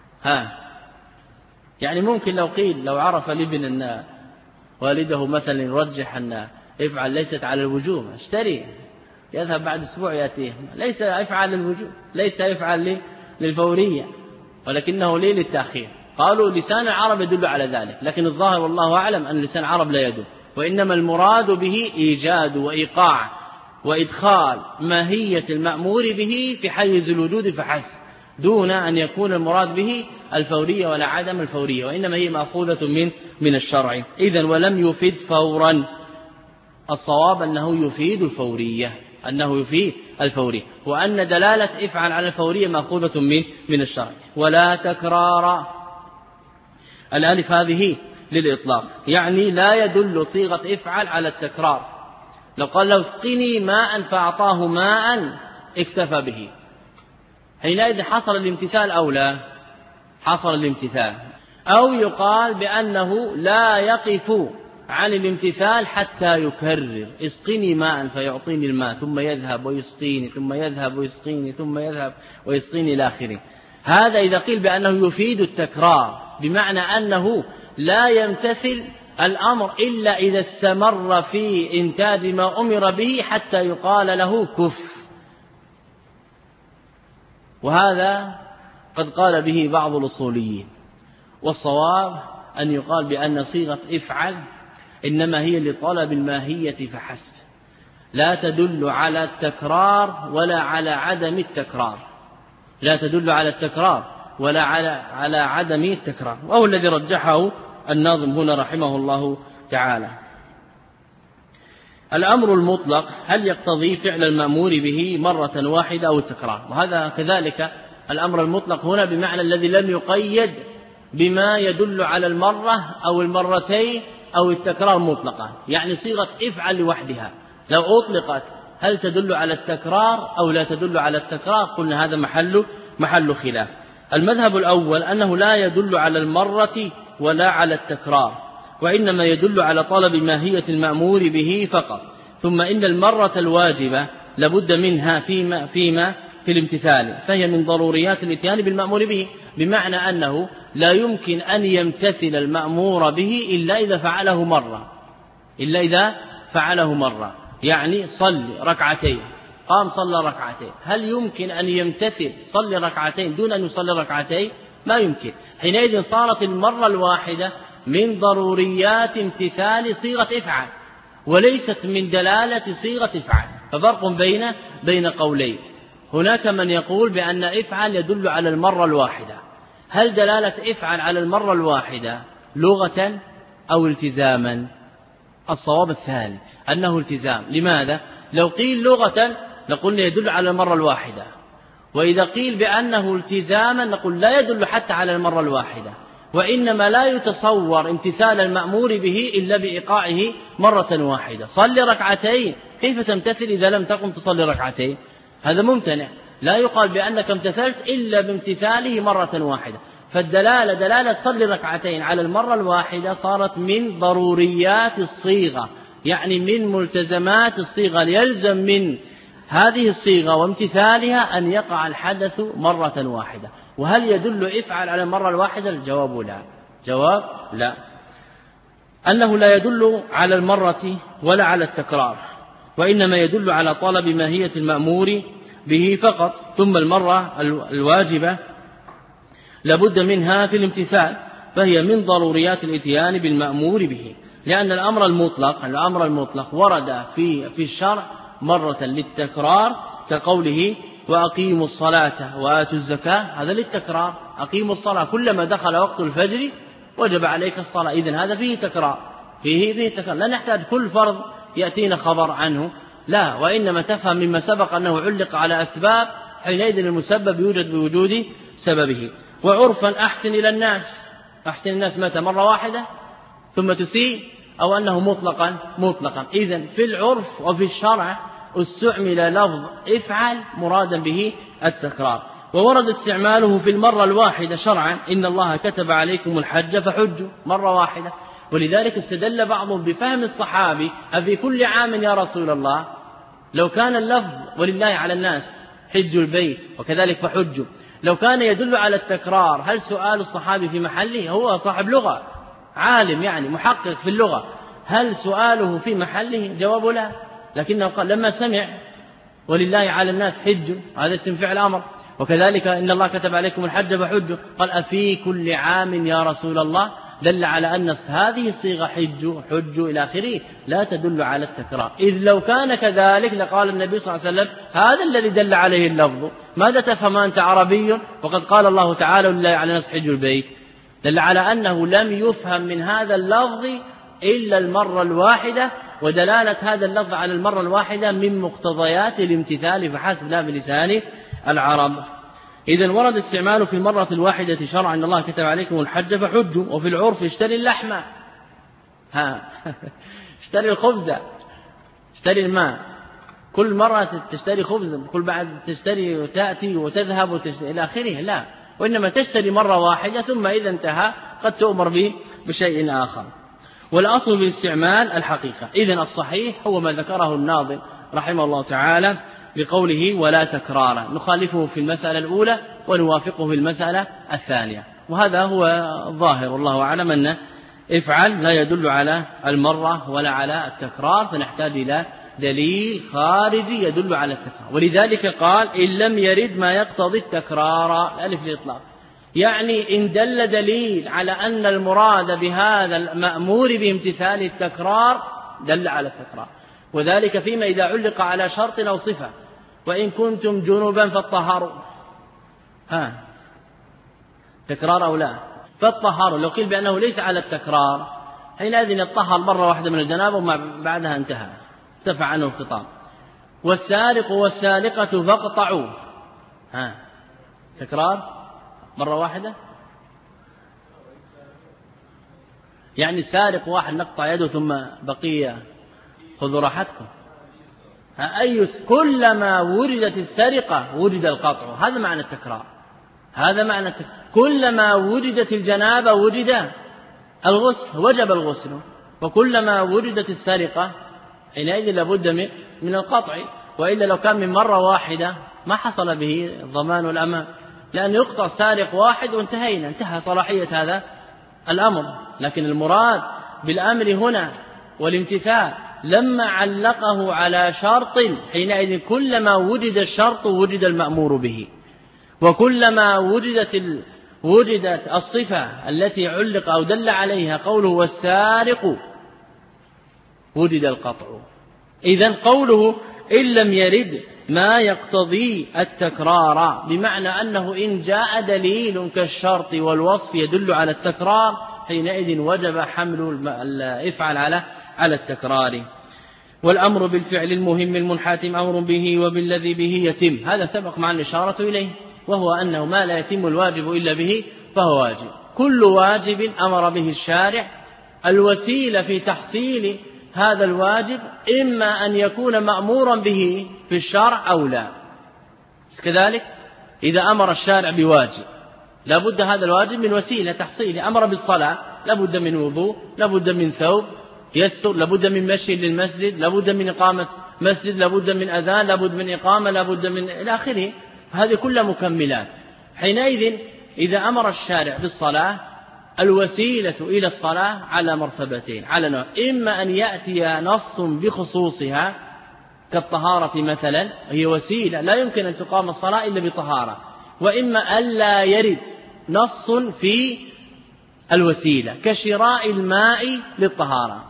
يعني ممكن لو قيل لو عرف الابن أن والده مثلا يرجح أن افعل ليست على الوجوب اشتري، يذهب بعد أسبوع يأتيه، ليس يفعل للوجوب، ليس يفعل للفورية، ولكنه ليه للتأخير. قالوا لسان العرب يدل على ذلك، لكن الظاهر والله أعلم أن لسان العرب لا يدل، وإنما المراد به إيجاد وإيقاع وإدخال ماهية المأمور به في حيز الوجود فحسب، دون أن يكون المراد به الفورية ولا عدم الفورية، وإنما هي مأخوذة من الشرع. إذن ولم يفيد فورا، الصواب أنه يفيد الفورية، أنه يفيد الفورية، وأن دلالة افعل على الفورية مأخوذة من الشرع. ولا تكرار، الألف هذه للإطلاق، يعني لا يدل صيغة افعل على التكرار. لو قال له اسقني ماء فأعطاه ماء اكتفى به، حينئذ حصل الامتثال أو لا؟ حصل الامتثال. أو يقال بأنه لا يقف عن الامتثال حتى يكرر، اسقني ماء فيعطيني الماء ثم يذهب ويسقيني ثم يذهب ويسقيني ثم يذهب ويسقيني إلى آخره. هذا إذا قيل بأنه يفيد التكرار، بمعنى أنه لا يمتثل الأمر إلا إذا استمر في إنتاج ما أمر به حتى يقال له كف. وهذا قد قال به بعض الأصوليين، والصواب أن يقال بأن صيغة افعل إنما هي لطلب الماهية فحسب، لا تدل على التكرار ولا على عدم التكرار، لا تدل على التكرار ولا على عدم التكرار، وهو الذي رجحه الناظم هنا رحمه الله تعالى. الأمر المطلق هل يقتضي فعل المأمور به مرة واحدة أو التكرار؟ وهذا كذلك الأمر المطلق هنا بمعنى الذي لم يقيد بما يدل على المرة أو المرتين أو التكرار مطلقا، يعني صيغة افعل لوحدها لو أطلقت هل تدل على التكرار أو لا تدل على التكرار؟ قلنا هذا محل خلاف. المذهب الأول أنه لا يدل على المرة ولا على التكرار، وإنما يدل على طلب ماهية المأمور به فقط. ثم إن المرة الواجبة لابد منها فيما في الامتثال، فهي من ضروريات الاتيان بالمأمور به، بمعنى أنه لا يمكن أن يمتثل المأمور به إلا إذا فعله مرة، يعني صل ركعتين، قام صلى ركعتين، هل يمكن أن يمتثل صلي ركعتين دون أن يصلي ركعتين؟ ما يمكن. حينئذ صارت المرة الواحدة من ضروريات امتثال صيغة افعل، وليست من دلالة صيغة افعل. ففرق بين قولين، هناك من يقول بأن افعل يدل على المرة الواحدة، هل دلالة افعل على المرة الواحدة لغة أو التزاما؟ الصواب الثاني أنه التزام. لماذا؟ لو قيل لغة نقول يدل على المرة الواحدة، وإذا قيل بأنه التزاما نقول لا يدل حتى على المرة الواحدة، وإنما لا يتصور امتثال المأمور به إلا بإيقاعه مرة واحدة. صلي ركعتين، كيف تمتثل إذا لم تقم تصلي ركعتين؟ هذا ممتنع، لا يقال بأنك امتثلت إلا بامتثاله مرة واحدة. فالدلالة دلالة صلي ركعتين على المرة الواحدة صارت من ضروريات الصيغة، يعني من ملتزمات الصيغة، يلزم من هذه الصيغة وامتثالها أن يقع الحدث مرة واحدة. وهل يدل افعل على المرة الواحدة؟ الجواب لا، جواب لا، أنه لا يدل على المرة ولا على التكرار، وإنما يدل على طلب ماهية المأمور به فقط. ثم المرة الواجبة لابد منها في الامتثال، فهي من ضروريات الاتيان بالمأمور به، لأن الأمر المطلق ورد في الشرع مرة للتكرار، كقوله وأقيموا الصلاة وآتوا الزكاة، هذا للتكرار، أقيموا الصلاة كلما دخل وقت الفجر وجب عليك الصلاة. إذن هذا فيه تكرار، فيه تكرار، لا نحتاج كل فرض يأتينا خبر عنه، لا، وإنما تفهم مما سبق أنه علق على أسباب، حينئذ المسبب يوجد بوجود سببه. وعرفا أحسن إلى الناس، أحسن الناس متى؟ مرة واحدة ثم تسيء، أو أنه مطلقا. إذن في العرف وفي الشرع استعمل لفظ افعل مرادا به التكرار، وورد استعماله في المرة الواحدة شرعا: إن الله كتب عليكم الحج فحجوا، مرة واحدة. ولذلك استدل بعضهم بفهم الصحابي: أفي كل عام يا رسول الله؟ لو كان اللفظ ولله على الناس حج البيت وكذلك فحجوا لو كان يدل على التكرار، هل سؤال الصحابي في محله؟ هو صاحب لغة، عالم يعني محقق في اللغة، هل سؤاله في محله؟ جواب لا. لكنه قال لما سمع ولله على الناس حج، هذا اسم فعل أمر، وكذلك إن الله كتب عليكم الحج فحجوا، قال أفي كل عام يا رسول الله، دل على أن هذه الصيغة حج إلى آخره لا تدل على التكرار. إذ لو كان كذلك لقال النبي صلى الله عليه وسلم هذا الذي دل عليه اللفظ. ماذا تفهم أنت عربي وقد قال الله تعالى ولله على الناس حج البيت؟ دل على أنه لم يفهم من هذا اللفظ إلا المرة الواحدة، ودلالة هذا اللفظ على المرة الواحدة من مقتضيات الامتثال فحسب، لا بلسان العرب. إذن ورد استعماله في المرة الواحدة شرعا: إن الله كتب عليكم الحج فحجوا. وفي العرف: اشتري اللحمة، اشتري الخبز، اشتري الماء. كل مرة تشتري خبز، كل بعد تشتري وتأتي وتذهب وتشتري إلى آخره، لا، وإنما تشتري مرة واحدة، ثم إذا انتهى قد تؤمر به بشيء آخر. والأصل بالاستعمال الحقيقة. إذن الصحيح هو ما ذكره الناظم رحمه الله تعالى بقوله ولا تكرارا، نخالفه في المسألة الأولى ونوافقه في المسألة الثانية، وهذا هو الظاهر والله أعلم، أن افعل لا يدل على المرة ولا على التكرار، فنحتاج إلى دليل خارجي يدل على التكرار. ولذلك قال: إن لم يرد ما يقتضي التكرار، الألف للإطلاق، يعني إن دل دليل على أن المراد بهذا المأمور بامتثال التكرار دل على التكرار، وذلك فيما إذا علق على شرط أو صفة: وإن كنتم جنبا فالطهاروا، تكرار أو لا؟ فالطهاروا لو قيل بأنه ليس على التكرار، حينئذ يطهر مرة واحدة من الجنابة وما بعدها انتهى، ارتفع عنه الخطاب. والسارق والسارقة فاقطعوا، تكرار مرة واحدة، يعني السارق واحد نقطع يده ثم بقية خذوا راحتكم، كلما وردت السرقة وجد القطع، هذا معنى التكرار، هذا معنى كلما وجدت الجنابة وجد الغسل، وجب الغسل، وكلما وجدت السرقة حينئذ لابد من القطع، وإلا لو كان من مرة واحدة ما حصل به الضمان والأمان، لأن يقطع سارق واحد وانتهينا، انتهى صلاحية هذا الأمر. لكن المراد بالأمر هنا والامتثال لما علقه على شرط، حينئذ كلما وجد الشرط وجد المأمور به، وكلما وجدت الصفة التي علق أو دل عليها قوله والسارق وجد القطع. إذن قوله إن لم يرد ما يقتضي التكرار، بمعنى أنه إن جاء دليل كالشرط والوصف يدل على التكرار، حينئذ وجب حمل الافعل على التكرار. والأمر بالفعل المهم المنحتم أمر به وبالذي به يتم، هذا سبق مع الإشارة إليه، وهو أنه ما لا يتم الواجب إلا به فهو واجب. كل واجب أمر به الشارع، الوسيلة في تحصيل هذا الواجب إما أن يكون مأمورا به في الشرع أو لا. كذلك إذا أمر الشارع بواجب لابد هذا الواجب من وسيلة تحصيله، أمر بالصلاة لابد من وضوء، لابد من ثوب يستر، لابد من مشي للمسجد، لابد من إقامة مسجد، لابد من أذان، لابد من إقامة، لابد من إلى آخره، هذه كلها مكملات. حينئذ إذا أمر الشارع بالصلاة الوسيلة إلى الصلاة على مرتبتين، على نوع: إما أن يأتي نص بخصوصها كالطهارة مثلا، هي وسيلة لا يمكن أن تقام الصلاة إلا بطهارة، وإما ألا يرد نص في الوسيلة كشراء الماء للطهارة.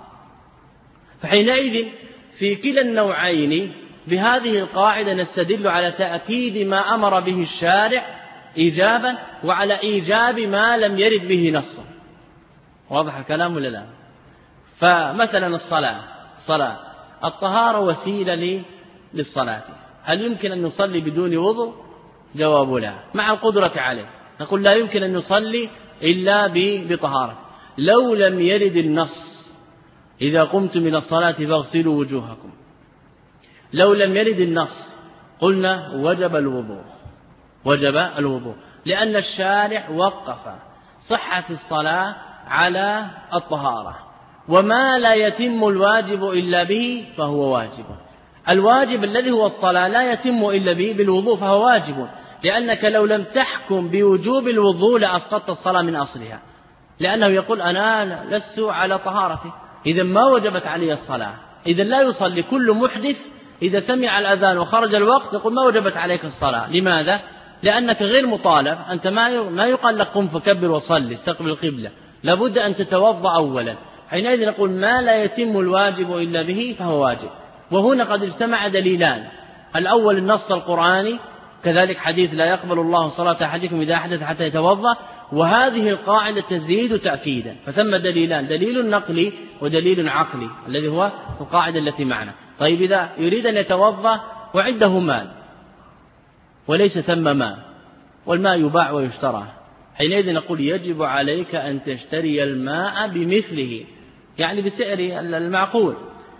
فحينئذ في كلا النوعين بهذه القاعدة نستدل على تأكيد ما أمر به الشارع إيجابا، وعلى إيجاب ما لم يرد به نص. واضح الكلام ولا لا؟ فمثلا الصلاة الطهارة وسيلة للصلاة، هل يمكن أن نصلي بدون وضوء؟ جواب لا، مع القدرة عليه نقول لا يمكن أن نصلي إلا بطهارة. لو لم يرد النص إذا قمتم من الصلاة فاغسلوا وجوهكم، لو لم يرد النص قلنا وجب الوضوء، لأن الشارع وقف صحة الصلاة على الطهارة، وما لا يتم الواجب إلا به فهو واجب. الواجب الذي هو الصلاة لا يتم إلا به بالوضوء فهو واجب، لأنك لو لم تحكم بوجوب الوضوء لأسقطت الصلاة من أصلها، لأنه يقول أنا لست على طهارتي، إذا ما وجبت علي الصلاة. إذا لا يصلي كل محدث إذا سمع الأذان وخرج الوقت يقول ما وجبت عليك الصلاة. لماذا؟ لأنك غير مطالب، أنت ما يقال لك قم فكبر وصلي استقبل القبلة، لابد أن تتوضأ أولا. حينئذ نقول ما لا يتم الواجب إلا به فهو واجب. وهنا قد اجتمع دليلان، الأول النص القرآني، كذلك حديث لا يقبل الله صلاة أحدكم إذا أحدث حتى يتوضأ، وهذه القاعدة تزيد تأكيدا. فثم دليلان، دليل نقلي ودليل عقلي الذي هو القاعدة التي معنا. طيب إذا يريد أن يتوضأ وعنده مال وليس ثم ماء، والماء يباع ويشترى، حينئذ نقول يجب عليك أن تشتري الماء بمثله، يعني بسعر المعقول.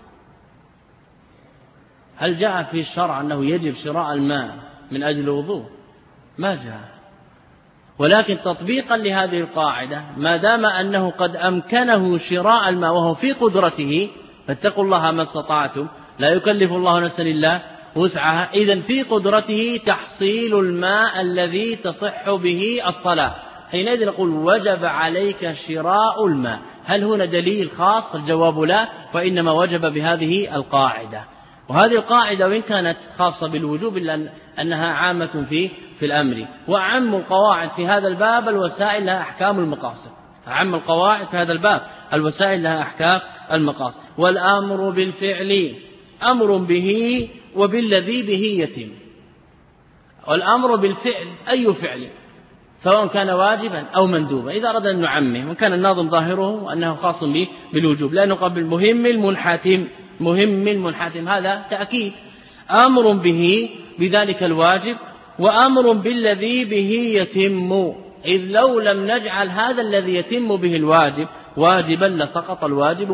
هل جاء في الشرع أنه يجب شراء الماء من أجل الوضوء؟ ما جاء، ولكن تطبيقا لهذه القاعدة ما دام أنه قد أمكنه شراء الماء وهو في قدرته، فاتقوا الله ما استطعتم، لا يكلف الله نفسا إلا وسعها، إذن في قدرته تحصيل الماء الذي تصح به الصلاة، حينئذ نقول وجب عليك شراء الماء. هل هنا دليل خاص؟ الجواب لا، وإنما وجب بهذه القاعدة. وهذه القاعدة وإن كانت خاصة بالوجوب إلا أنها عامة في الأمر. وأعم القواعد في هذا الباب الوسائل لها أحكام المقاصد، أعم القواعد في هذا الباب الوسائل لها أحكام المقاصد. والأمر بالفعل أمر به وبالذي به يتم. والأمر بالفعل أي فعل سواء كان واجبا أو مندوبا، إذا أردنا أن نعمه، وكان الناظم ظاهره أنه خاص به بالوجوب، لأنه قبل مهم المنحتم هذا تأكيد. أمر به بذلك الواجب، وأمر بالذي به يتم، إذ لو لم نجعل هذا الذي يتم به الواجب واجبا لسقط الواجب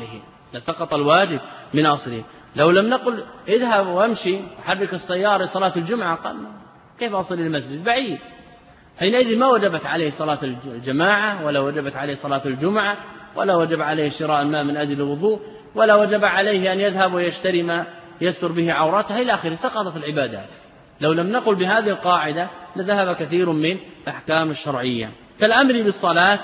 من أصله. لو لم نقل اذهب وامشي حرك السيارة صلاة الجمعة، قال كيف أصل المسجد بعيد، حينئذ ما وجبت عليه صلاة الجماعة، ولا وجبت عليه صلاة الجمعة، ولا وجب عليه شراء الماء من أجل الوضوء، ولا وجب عليه أن يذهب ويشتري ما يستر به عورته إلى آخره، سقطت العبادات. لو لم نقل بهذه القاعدة لذهب كثير من أحكام الشرعية. كالأمر بالصلاة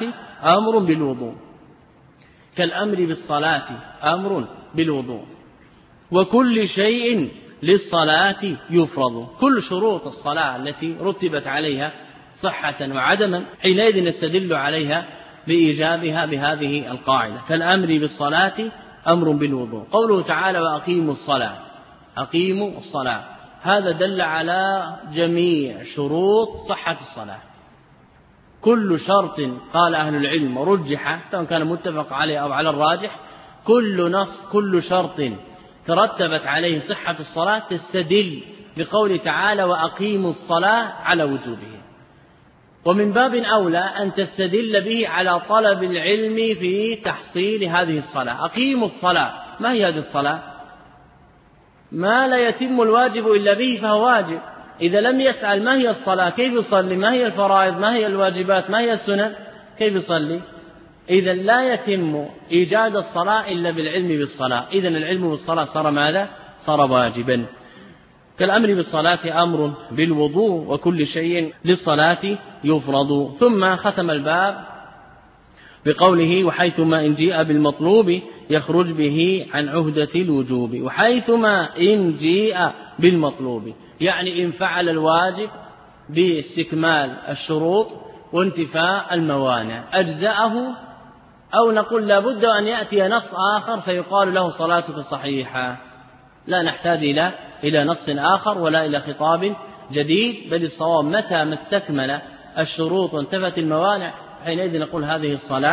أمر بالوضوء، وكل شيء للصلاة يفرض. كل شروط الصلاة التي رتبت عليها صحة وعدما حينئذ نستدل عليها بإيجابها بهذه القاعدة. كالأمر بالصلاة أمر بالوضوء. قوله تعالى أقيموا الصلاة، هذا دل على جميع شروط صحة الصلاة. كل شرط قال أهل العلم رجح، سواء كان متفق عليه أو على الراجح، كل شرط ترتبت عليه صحة الصلاة تستدل بقول تعالى وأقيموا الصلاة على وجوبه. ومن باب أولى أن تستدل به على طلب العلم في تحصيل هذه الصلاة. أقيموا الصلاة، ما هي هذه الصلاة؟ ما لا يتم الواجب إلا به فهو واجب. إذا لم يسأل ما هي الصلاة كيف يصلي، ما هي الفرائض، ما هي الواجبات، ما هي السنن، كيف يصلي؟ إذا لا يتم إيجاد الصلاة إلا بالعلم بالصلاة. إذا العلم بالصلاة صار ماذا؟ صار واجبا. كالأمر بالصلاة أمر بالوضوء، وكل شيء للصلاة يفرض. ثم ختم الباب بقوله وحيثما إن جيء بالمطلوب يخرج به عن عهدة الوجوب. وحيثما إن جيء بالمطلوب يعني إن فعل الواجب باستكمال الشروط وانتفاء الموانع أجزأه، أو نقول لابد أن يأتي نص آخر فيقال له صلاتك صحيحة، لا نحتاج إلى نص آخر ولا إلى خطاب جديد، بل الصواب متى ما استكمل الشروط وانتفت الموانع حينئذ نقول هذه الصلاة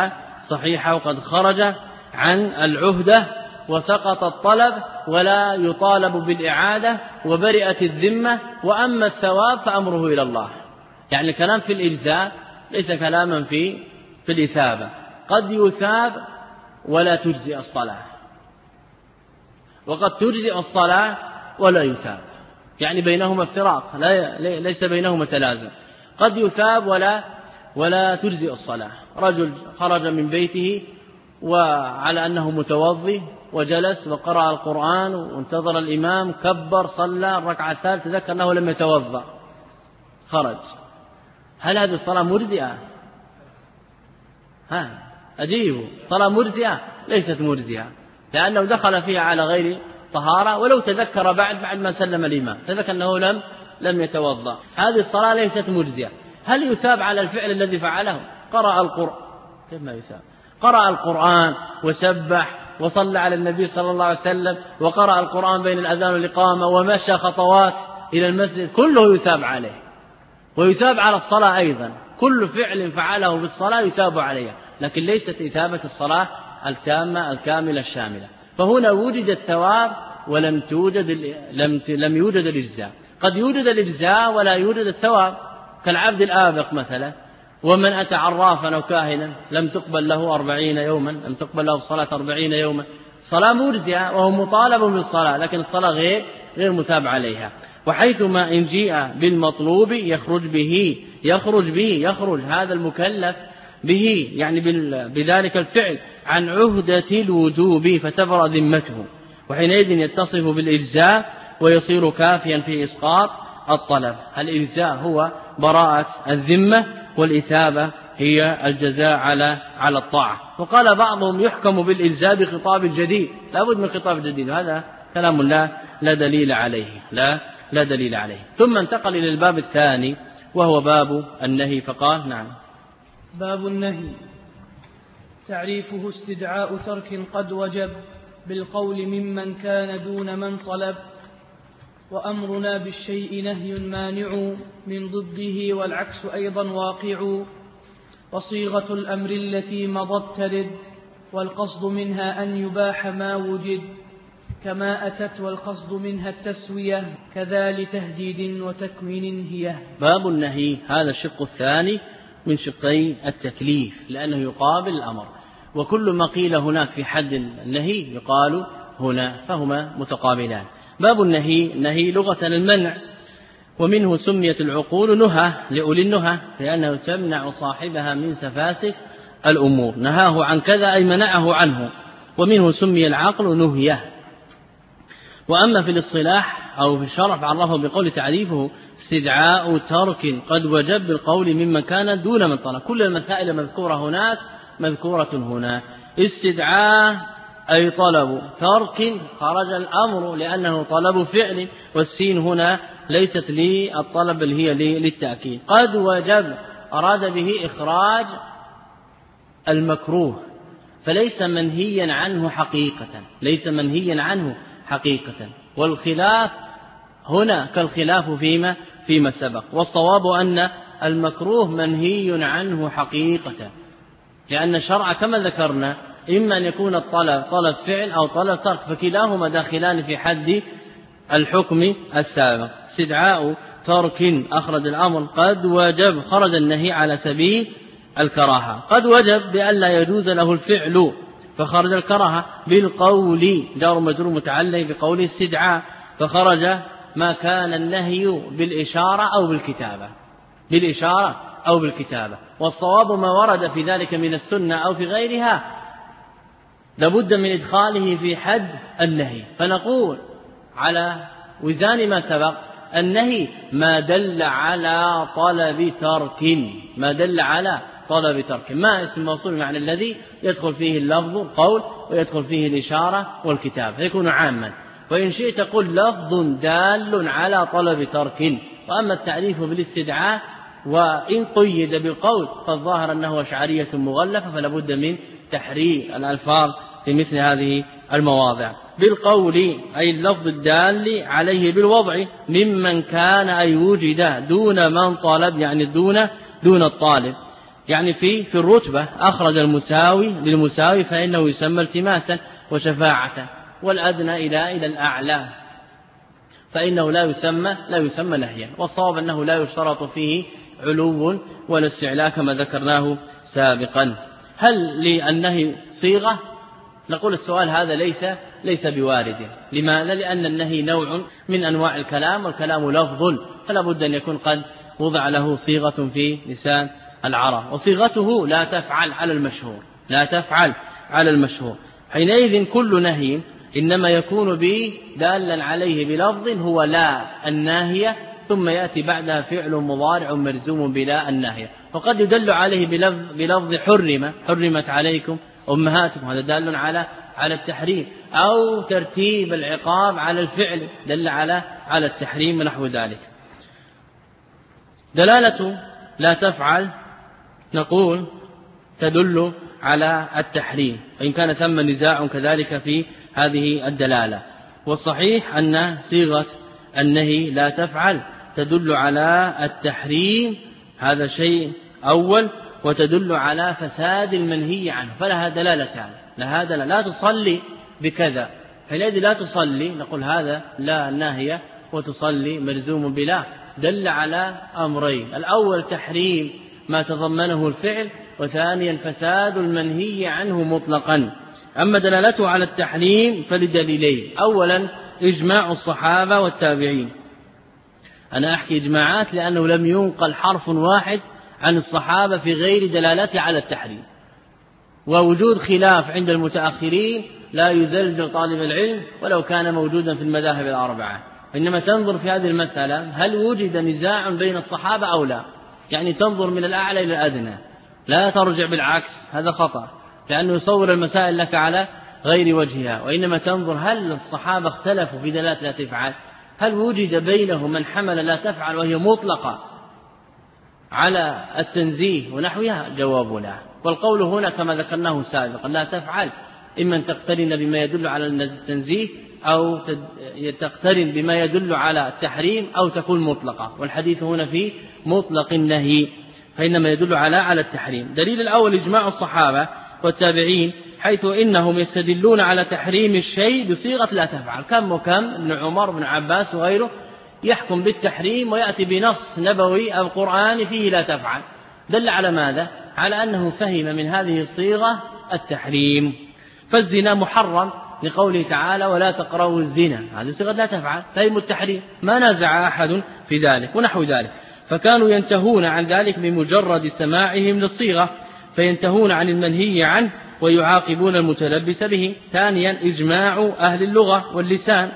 صحيحة وقد خرج عن العهدة وسقط الطلب ولا يطالب بالإعادة وبرئت الذمة. وأما الثواب فأمره إلى الله. يعني الكلام في الإجزاء ليس كلاما في الإثابة. قد يثاب ولا تجزئ الصلاة، وقد تجزئ الصلاة ولا يثاب، يعني بينهما افتراق، ليس بينهما تلازم. قد يثاب ولا تجزئ الصلاة. رجل خرج من بيته وعلى أنه متوضي وجلس وقرأ القرآن وانتظر الإمام، كبر صلى الركعة الثالثة، تذكر أنه لم يتوضأ، خرج. هل هذه الصلاة مرجئة؟ أجيبوا، صلاة مرجئة؟ ليست مرجئة، لأنه دخل فيها على غير طهارة، ولو تذكر بعد ما سلم الإمام تذكر أنه لم يتوضأ. هذه الصلاة ليست مرجئة. هل يثاب على الفعل الذي فعله؟ قرأ القرآن، كيف ما يثاب؟ قرأ القرآن وسبح وصلى على النبي صلى الله عليه وسلم وقرأ القرآن بين الأذان والإقامة ومشى خطوات إلى المسجد، كله يثاب عليه، ويثاب على الصلاة أيضا. كل فعل فعله بالصلاة يثاب عليها، لكن ليست إثابة الصلاة التامة الكاملة الشاملة. فهنا وجد الثواب ولم يوجد الإجزاء. قد يوجد الإجزاء ولا يوجد الثواب، كالعبد الآبق مثلا. ومن أتى عرافا أو كاهنا لم تقبل له 40 يوما، لم تقبل له الصلاة 40 يوما. صلاة مرجئة وهو مطالب بالصلاة، لكن الصلاة غير مثاب عليها. وحيثما إن جيء بالمطلوب يخرج هذا المكلف به، يعني بذلك الفعل، عن عهدة الوجوب فتبرأ ذمته، وحينئذ يتصف بالإجزاء ويصير كافيا في إسقاط الطلب. الإجزاء هو براءة الذمة، والإثابة هي الجزاء على الطاعة. وقال بعضهم يحكم بالإجزاء بخطاب جديد، لا بد من خطاب جديد، هذا كلام لا دليل عليه، لا دليل عليه. ثم انتقل إلى الباب الثاني وهو باب النهي، فقال: نعم. باب النهي تعريفه استدعاء ترك قد وجب بالقول ممن كان دون من طلب، وأمرنا بالشيء نهي مانع من ضده والعكس أيضا واقع، وصيغة الأمر التي مضت ترد، والقصد منها أن يباح ما وجد كما أتت، والقصد منها التسوية كذا لتهديد وتكوين هي. باب النهي هذا الشق الثاني من شقي التكليف، لأنه يقابل الأمر، وكل ما قيل هناك في حد النهي يقال هنا، فهما متقابلان. باب النهي لغة المنع، ومنه سميت العقول نهى لأولي النهى، لأنه تمنع صاحبها من سفاسف الأمور. نهاه عن كذا أي منعه عنه، ومنه سمي العقل نهيه. وأما في الاصطلاح أو في الشرع فعرفه بقول تعريفه استدعاء ترك قد وجب بالقول ممن كان دون من طلب. كل المسائل مذكورة هناك مذكورة هنا. استدعاء أي طلب، ترك خرج الأمر لأنه طلب فعل، والسين هنا ليست للطلب بل هي للتأكيد. قد وجب أراد به إخراج المكروه، فليس منهيا عنه حقيقة، ليس منهيا عنه حقيقة. والخلاف هنا كالخلاف فيما سبق، والصواب أن المكروه منهي عنه حقيقة، لأن الشرع كما ذكرنا إما أن يكون الطلب طلب فعل أو طلب ترك، فكلاهما داخلان في حد الحكم السابق. استدعاء ترك أخرج الأمر، قد وجب خرج النهي على سبيل الكراهة. قد وجب بأن لا يجوز له الفعل فخرج الكراهة، بالقول جار مجرور متعلق بقول استدعاء، فخرج ما كان النهي بالإشارة أو بالكتابة. والصواب ما ورد في ذلك من السنة أو في غيرها لابد من إدخاله في حد النهي. فنقول على وزان ما سبق النهي ما دل على طلب ترك، ما اسم موصول معنى الذي يدخل فيه اللفظ القول ويدخل فيه الإشارة والكتاب، فيكون عاما. وإن شئت قل لفظ دال على طلب ترك. وأما التعريف بالاستدعاء وإن قيد بالقول فالظاهر أنه أشعرية مغلفة، فلا بد من تحرير الألفاظ في مثل هذه المواضع. بالقول أي اللفظ الدال عليه بالوضع، ممن كان أي وجد دون من طلب، يعني دون الطالب. يعني في الرتبة أخرج المساوي للمساوي فإنه يسمى التماسا وشفاعة، والأدنى إلى الأعلى فإنه لا يسمى نهيا. والصواب أنه لا يشترط فيه علو ولا استعلاء كما ذكرناه سابقا. هل للنهي صيغة؟ نقول السؤال هذا ليس بوارد. لماذا؟ لأن النهي نوع من أنواع الكلام، والكلام لفظ، فلا بد أن يكون قد وضع له صيغة في لسان العرب، وصيغته لا تفعل على المشهور. حينئذ كل نهي إنما يكون دالا عليه بلفظ هو لا الناهية، ثم يأتي بعدها فعل مضارع مرزوم بلا الناهية. وقد يدل عليه بلفظ حرمت عليكم أمهاتكم، هذا دال على التحريم، أو ترتيب العقاب على الفعل دل على التحريم ونحو ذلك. دلالة لا تفعل نقول تدل على التحريم، وإن كان ثم نزاع كذلك في هذه الدلالة. والصحيح أن صيغة النهي لا تفعل تدل على التحريم، هذا شيء أول، وتدل على فساد المنهي عنه، فلها دلالتان. لا تصلي بكذا، حينئذ لا تصلي نقول هذا لا ناهية، وتصلي مرزوم بلا، دل على أمرين: الأول تحريم ما تضمنه الفعل، وثانيا فساد المنهي عنه مطلقا. أما دلالته على التحريم فلدليلين: أولا إجماع الصحابة والتابعين. أنا أحكي إجماعات لأنه لم ينقل حرف واحد عن الصحابة في غير دلالته على التحريم، ووجود خلاف عند المتأخرين لا يزلزل طالب العلم ولو كان موجودا في المذاهب الأربعة، إنما تنظر في هذه المسألة هل وجد نزاع بين الصحابة أو لا، يعني تنظر من الأعلى إلى الأدنى، لا ترجع بالعكس، هذا خطأ، لأنه يصور المسائل لك على غير وجهها، وإنما تنظر هل الصحابة اختلفوا في دلالة لا تفعل، هل وجد بينهم من حمل لا تفعل وهي مطلقة على التنزيه ونحوها؟ جواب لا. والقول هنا كما ذكرناه سابقا لا تفعل إما أن تقترن بما يدل على التنزيه، أو تقترن بما يدل على التحريم، أو تكون مطلقة، والحديث هنا في مطلق النهي فإنما يدل على التحريم. دليل الأول إجماع الصحابة والتابعين، حيث إنهم يستدلون على تحريم الشيء بصيغة لا تفعل، كم ابن عمر بن عباس وغيره يحكم بالتحريم ويأتي بنص نبوي أو قرآن فيه لا تفعل، دل على ماذا؟ على أنه فهم من هذه الصيغة التحريم. فالزنا محرم لقوله تعالى ولا تقربوا الزنا، هذه صيغة لا تفعل، فهم التحريم، ما نازع أحد في ذلك ونحو ذلك. فكانوا ينتهون عن ذلك بمجرد سماعهم للصيغة، فينتهون عن المنهي عنه ويعاقبون المتلبس به. ثانيا إجماع أهل اللغة واللسان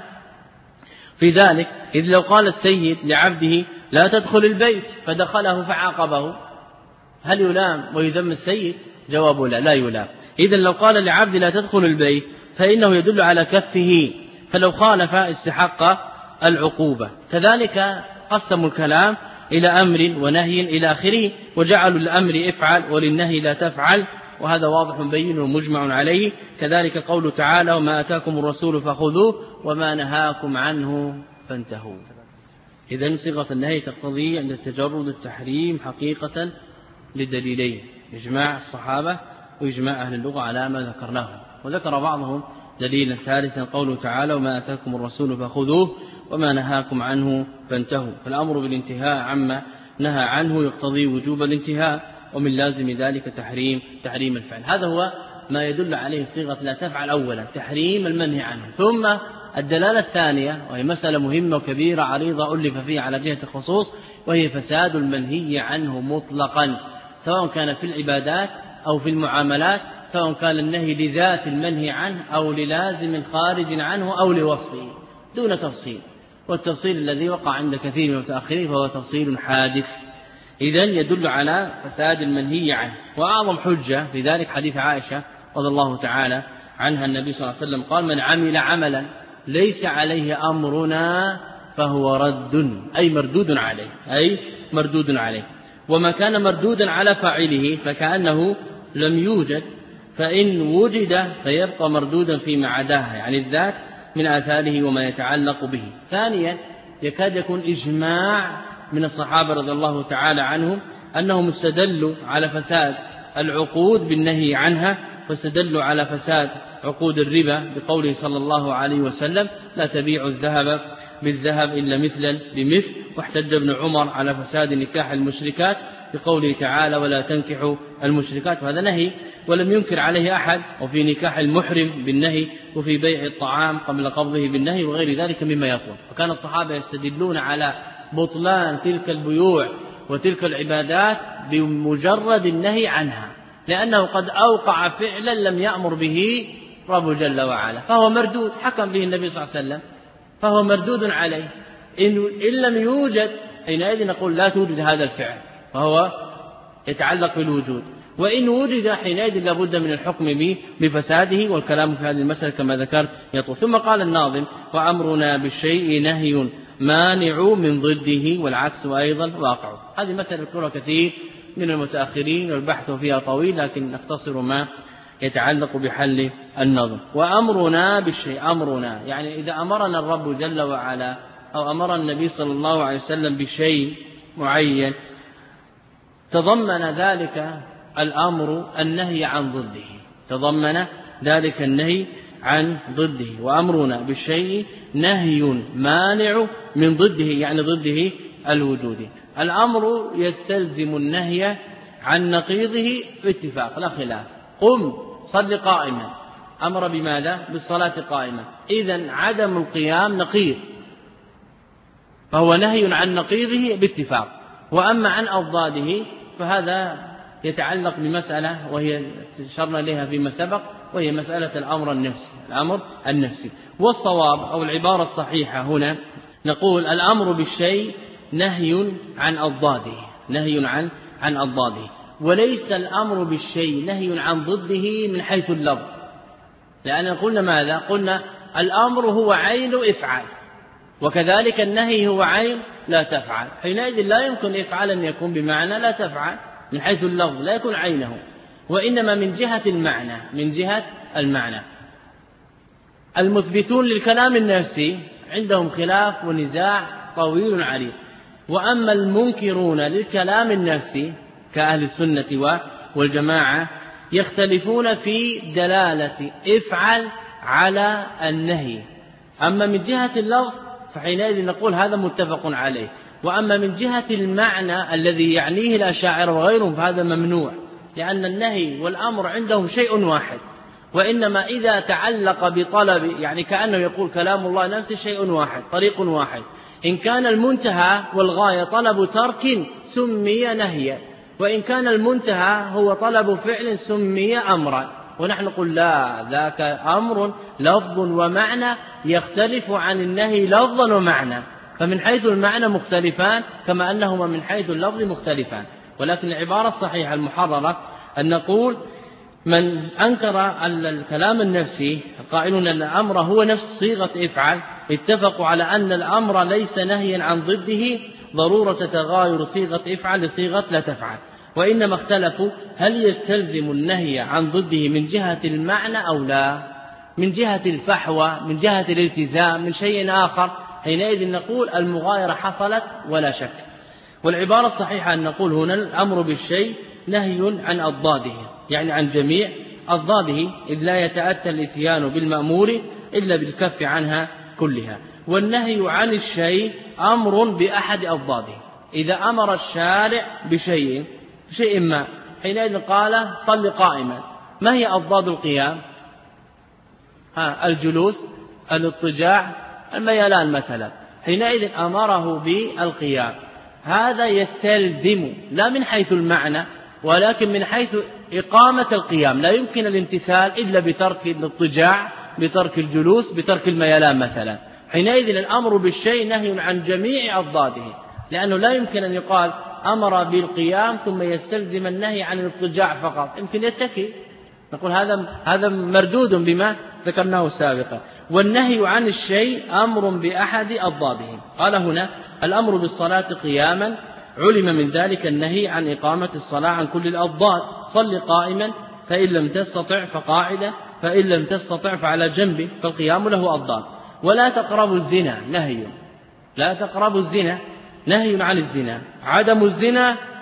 في ذلك، إذ لو قال السيد لعبده لا تدخل البيت فدخله فعاقبه، هل يلام ويذم السيد؟ جواب لا يلام. إذا لو قال لعبد لا تدخل البيت فإنه يدل على كفه، فلو خالف استحق العقوبة. كذلك قسموا الكلام إلى أمر ونهي إلى آخره، وجعلوا الأمر افعل وللنهي لا تفعل، وهذا واضح بين ومجمع عليه. كذلك قوله تعالى وما أتاكم الرسول فخذوه وما نهاكم عنه فانتهوا. إذن صيغة النهي تقتضي عند التجرد التحريم حقيقة لدليلين: إجماع الصحابة وإجماع أهل اللغة على ما ذكرناه. وذكر بعضهم دليلا ثالثا قوله تعالى وما أتاكم الرسول فخذوه وما نهاكم عنه فانتهوا. فالأمر بالانتهاء عما نهى عنه يقتضي وجوب الانتهاء، ومن لازم ذلك تحريم الفعل. هذا هو ما يدل عليه صيغة لا تفعل أولا، تحريم المنهي عنه. ثم الدلالة الثانية، وهي مسألة مهمة وكبيرة عريضة ألف فيها على جهة الخصوص، وهي فساد المنهي عنه مطلقا، سواء كان في العبادات أو في المعاملات، سواء كان النهي لذات المنهي عنه أو للازم خارج عنه أو لوصفه دون تفصيل، والتفصيل الذي وقع عند كثير من المتأخرين فهو تفصيل حادث. إذن يدل على فساد المنهي عنه. وأعظم حجة في ذلك حديث عائشة رضي الله تعالى عنها، النبي صلى الله عليه وسلم قال من عمل عملا ليس عليه أمرنا فهو رد، أي مردود عليه. وما كان مردودا على فاعله فكأنه لم يوجد، فإن وجد فيبقى مردودا فيما عداها، يعني الذات من آثاره وما يتعلق به. ثانيا يكاد يكون إجماع من الصحابة رضي الله تعالى عنهم أنهم استدلوا على فساد العقود بالنهي عنها، واستدلوا على فساد عقود الربا بقوله صلى الله عليه وسلم: لا تبيعوا الذهب بالذهب إلا مثلا بمثل. واحتج ابن عمر على فساد نكاح المشركات بقوله تعالى: ولا تنكحوا المشركات، وهذا نهي ولم ينكر عليه أحد، وفي نكاح المحرم بالنهي، وفي بيع الطعام قبل قبضه بالنهي، وغير ذلك مما يطول. وكان الصحابة يستدلون على بطلان تلك البيوع وتلك العبادات بمجرد النهي عنها، لأنه قد أوقع فعلا لم يأمر به رب جل وعلا، فهو مردود، حكم به النبي صلى الله عليه وسلم، فهو مردود عليه. إن لم يوجد حينئذ نقول لا توجد هذا الفعل، فهو يتعلق بالوجود، وإن وجد حينئذ لابد من الحكم بفساده، والكلام في هذه المسألة كما ذكرت يطول. ثم قال الناظم: وأمرنا بالشيء نهي مانع من ضده والعكس أيضا واقع. هذه مسألة يذكرها كثير من المتأخرين والبحث فيها طويل، لكن نختصر ما يتعلق بحل النظم. وأمرنا بالشيء، أمرنا يعني إذا أمرنا الرب جل وعلا أو أمر النبي صلى الله عليه وسلم بشيء معين، تضمن ذلك الأمر النهي عن ضده، تضمن ذلك النهي عن ضده. وأمرنا بالشيء نهي مانع من ضده، يعني ضده الوجود. الأمر يستلزم النهي عن نقيضه باتفاق لا خلاف. قم صل قائما، أمر بماذا؟ بالصلاة قائمة، إذن عدم القيام نقيض، فهو نهي عن نقيضه باتفاق. وأما عن أضداده فهذا يتعلق بمسألة وهي شرنا لها فيما سبق، وهي مسألة الأمر النفسي، الأمر النفسي. والصواب أو العبارة الصحيحة هنا نقول: الأمر بالشيء نهي عن أضداده، نهي عن أضداده، وليس الأمر بالشيء نهي عن ضده من حيث اللفظ. لأن قلنا ماذا؟ قلنا الأمر هو عين افعل، وكذلك النهي هو عين لا تفعل. حينئذ لا يمكن افعل أن يكون بمعنى لا تفعل من حيث اللفظ، لا يكون عينه، وإنما من جهة المعنى، من جهة المعنى. المثبتون للكلام النفسي عندهم خلاف ونزاع طويل عريض، وأما المنكرون للكلام النفسي كأهل السنة والجماعة يختلفون في دلالة افعل على النهي. أما من جهة اللفظ فحينئذ نقول هذا متفق عليه، وأما من جهة المعنى الذي يعنيه الأشاعرة وغيرهم فهذا ممنوع، لأن النهي والأمر عندهم شيء واحد، وإنما إذا تعلق بطلب، يعني كأنه يقول كلام الله نفسه شيء واحد، طريق واحد. إن كان المنتهى والغاية طلب ترك سمي نهيا، وإن كان المنتهى هو طلب فعل سمي أمرا. ونحن نقول لا، ذاك أمر لفظ ومعنى يختلف عن النهي لفظا ومعنى، فمن حيث المعنى مختلفان كما أنهما من حيث اللفظ مختلفان. ولكن العبارة الصحيحة المحررة أن نقول: من أنكر الكلام النفسي القائلون أن الأمر هو نفس صيغة افعل، اتفقوا على أن الأمر ليس نهيا عن ضده ضرورة تغاير صيغة افعل لصيغة لا تفعل، وإنما اختلفوا هل يستلزم النهي عن ضده من جهة المعنى أو لا، من جهة الفحوى، من جهة الالتزام، من شيء آخر. حينئذ نقول المغايرة حصلت ولا شك. والعبارة الصحيحة أن نقول هنا الأمر بالشيء نهي عن أضداده، يعني عن جميع أضداده، إذ لا يتأتى الإتيان بالمأمور إلا بالكف عنها كلها. والنهي عن الشيء أمر بأحد أضداده. إذا أمر الشارع بشيء ما، حينئذ قال صل قائما، ما هي أضداد القيام؟ الجلوس، الاضطجاع، الميلان مثلا. حينئذ أمره بالقيام، هذا يستلزم لا من حيث المعنى ولكن من حيث إقامة القيام. لا يمكن الامتثال إلا بترك الاضطجاع، بترك الجلوس، بترك الميلان مثلا. حينئذ الأمر بالشيء نهي عن جميع أضداده، لأنه لا يمكن أن يقال أمر بالقيام ثم يستلزم النهي عن الاضطجاع فقط، يمكن يتكي، نقول هذا مردود بما ذكرناه سابقا. والنهي عن الشيء أمر بأحد أضداده. قال هنا: الأمر بالصلاة قياما، علم من ذلك النهي عن إقامة الصلاة عن كل الأضداد. صل قائما، فإن لم تستطع فقاعدة، فإن لم تستطع فعلى جنبه، فالقيام له أضداد. ولا تقربوا الزنا، نهي، لا تقربوا الزنا، نهي عن الزنا. عدم الزنا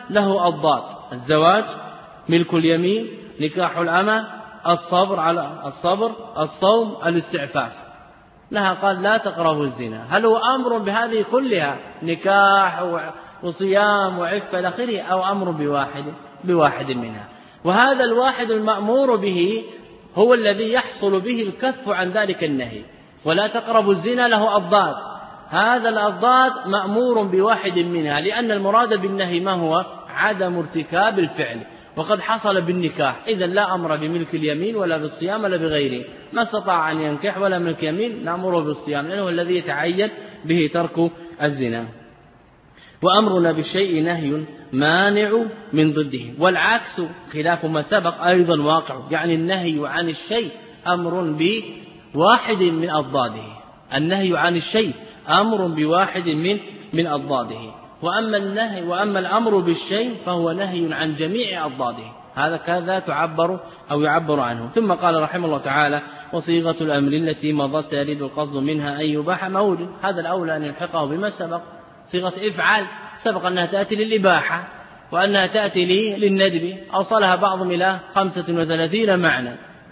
له أضداد: الزواج، ملك اليمين، نكاح الأمة، الصبر على الصبر، الصوم، الاستعفاف. لها قال لا تقربوا الزنا. هل هو أمر بهذه كلها، نكاح وصيام وعفة إلى آخره، أو أمر بواحد منها؟ وهذا الواحد المأمور به هو الذي يحصل به الكف عن ذلك النهي. ولا تقربوا الزنا له أضداد، هذا الأضداد مأمور بواحد منها، لأن المراد بالنهي ما هو؟ عدم ارتكاب الفعل. وقد حصل بالنكاح، إذن لا أمر بملك اليمين ولا بالصيام ولا بغيره. ما استطاع أن ينكح ولا ملك يمين نأمره بالصيام، لأنه الذي يتعين به ترك الزنا. وأمرنا بالشيء نهي مانع من ضده، والعكس خلاف ما سبق أيضا واقع، يعني النهي عن الشيء أمر بواحد من أضداده. النهي عن الشيء أمر بواحد من أضداده. وأما الأمر بالشيء فهو نهي عن جميع أضداده. هذا كذا يعبر عنه. ثم قال رحمه الله تعالى: وصيغة الأمر التي مضت يريد القصد منها أن يباح ما وجد. هذا الأولى أن يلحقه بما سبق. صيغة افعل سبق أنها تأتي للإباحة وأنها تأتي للندب، أوصلها بعضهم إلى 35 معنى.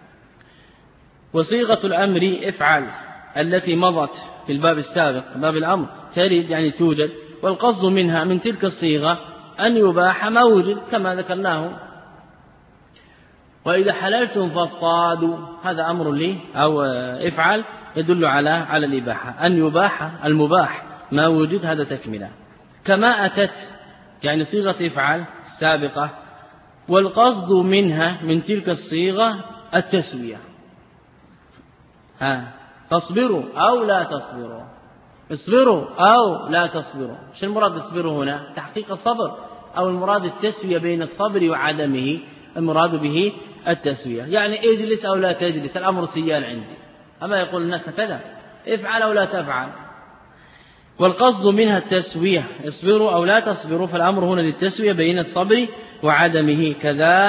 وصيغة الأمر افعل التي مضت في الباب السابق باب الأمر تريد يعني توجد، والقصد منها من تلك الصيغة أن يباح ما وجد كما ذكرناه. وإذا حللتم فاصطادوا، هذا أمر لي أو افعل يدل على الإباحة. أن يباح المباح ما وجد، هذا تكملة. كما أتت يعني صيغة افعل السابقة، والقصد منها من تلك الصيغة التسوية. تصبروا أو لا تصبروا، اصبروا أو لا تصبروا. ايش المراد اصبروا هنا؟ تحقيق الصبر، أو المراد التسوية بين الصبر وعدمه؟ المراد به التسوية، يعني اجلس أو لا تجلس، الأمر سيان عندي. أما يقول الناس كذا، افعل أو لا تفعل. والقصد منها التسوية، اصبروا أو لا تصبروا، فالأمر هنا للتسوية بين الصبر وعدمه. كذا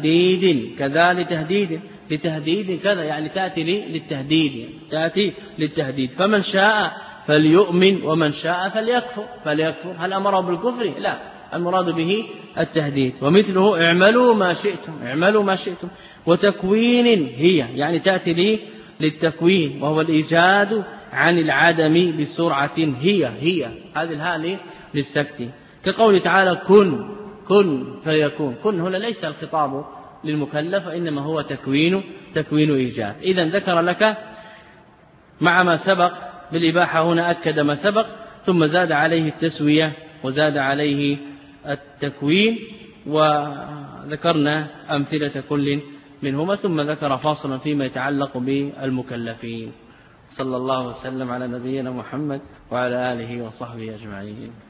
لتهديد كذا، يعني تأتي للتهديد. فمن شاء فليؤمن ومن شاء فليكفر. هل أمره بالكفر؟ لا، المراد به التهديد. ومثله اعملوا ما شئتم. وتكوين هي يعني تأتي للتكوين، وهو الإيجاد عن العدم بسرعة. هي هذه الهاء للسكت، كقول تعالى كن فيكون. كن هنا ليس الخطاب للمكلف، إنما هو تكوين إيجاد. إذن ذكر لك مع ما سبق بالإباحة، هنا أكد ما سبق، ثم زاد عليه التسوية وزاد عليه التكوين، وذكرنا أمثلة كل منهما، ثم ذكر فاصلا فيما يتعلق بالمكلفين. صلى الله وسلم على نبينا محمد وعلى آله وصحبه أجمعين.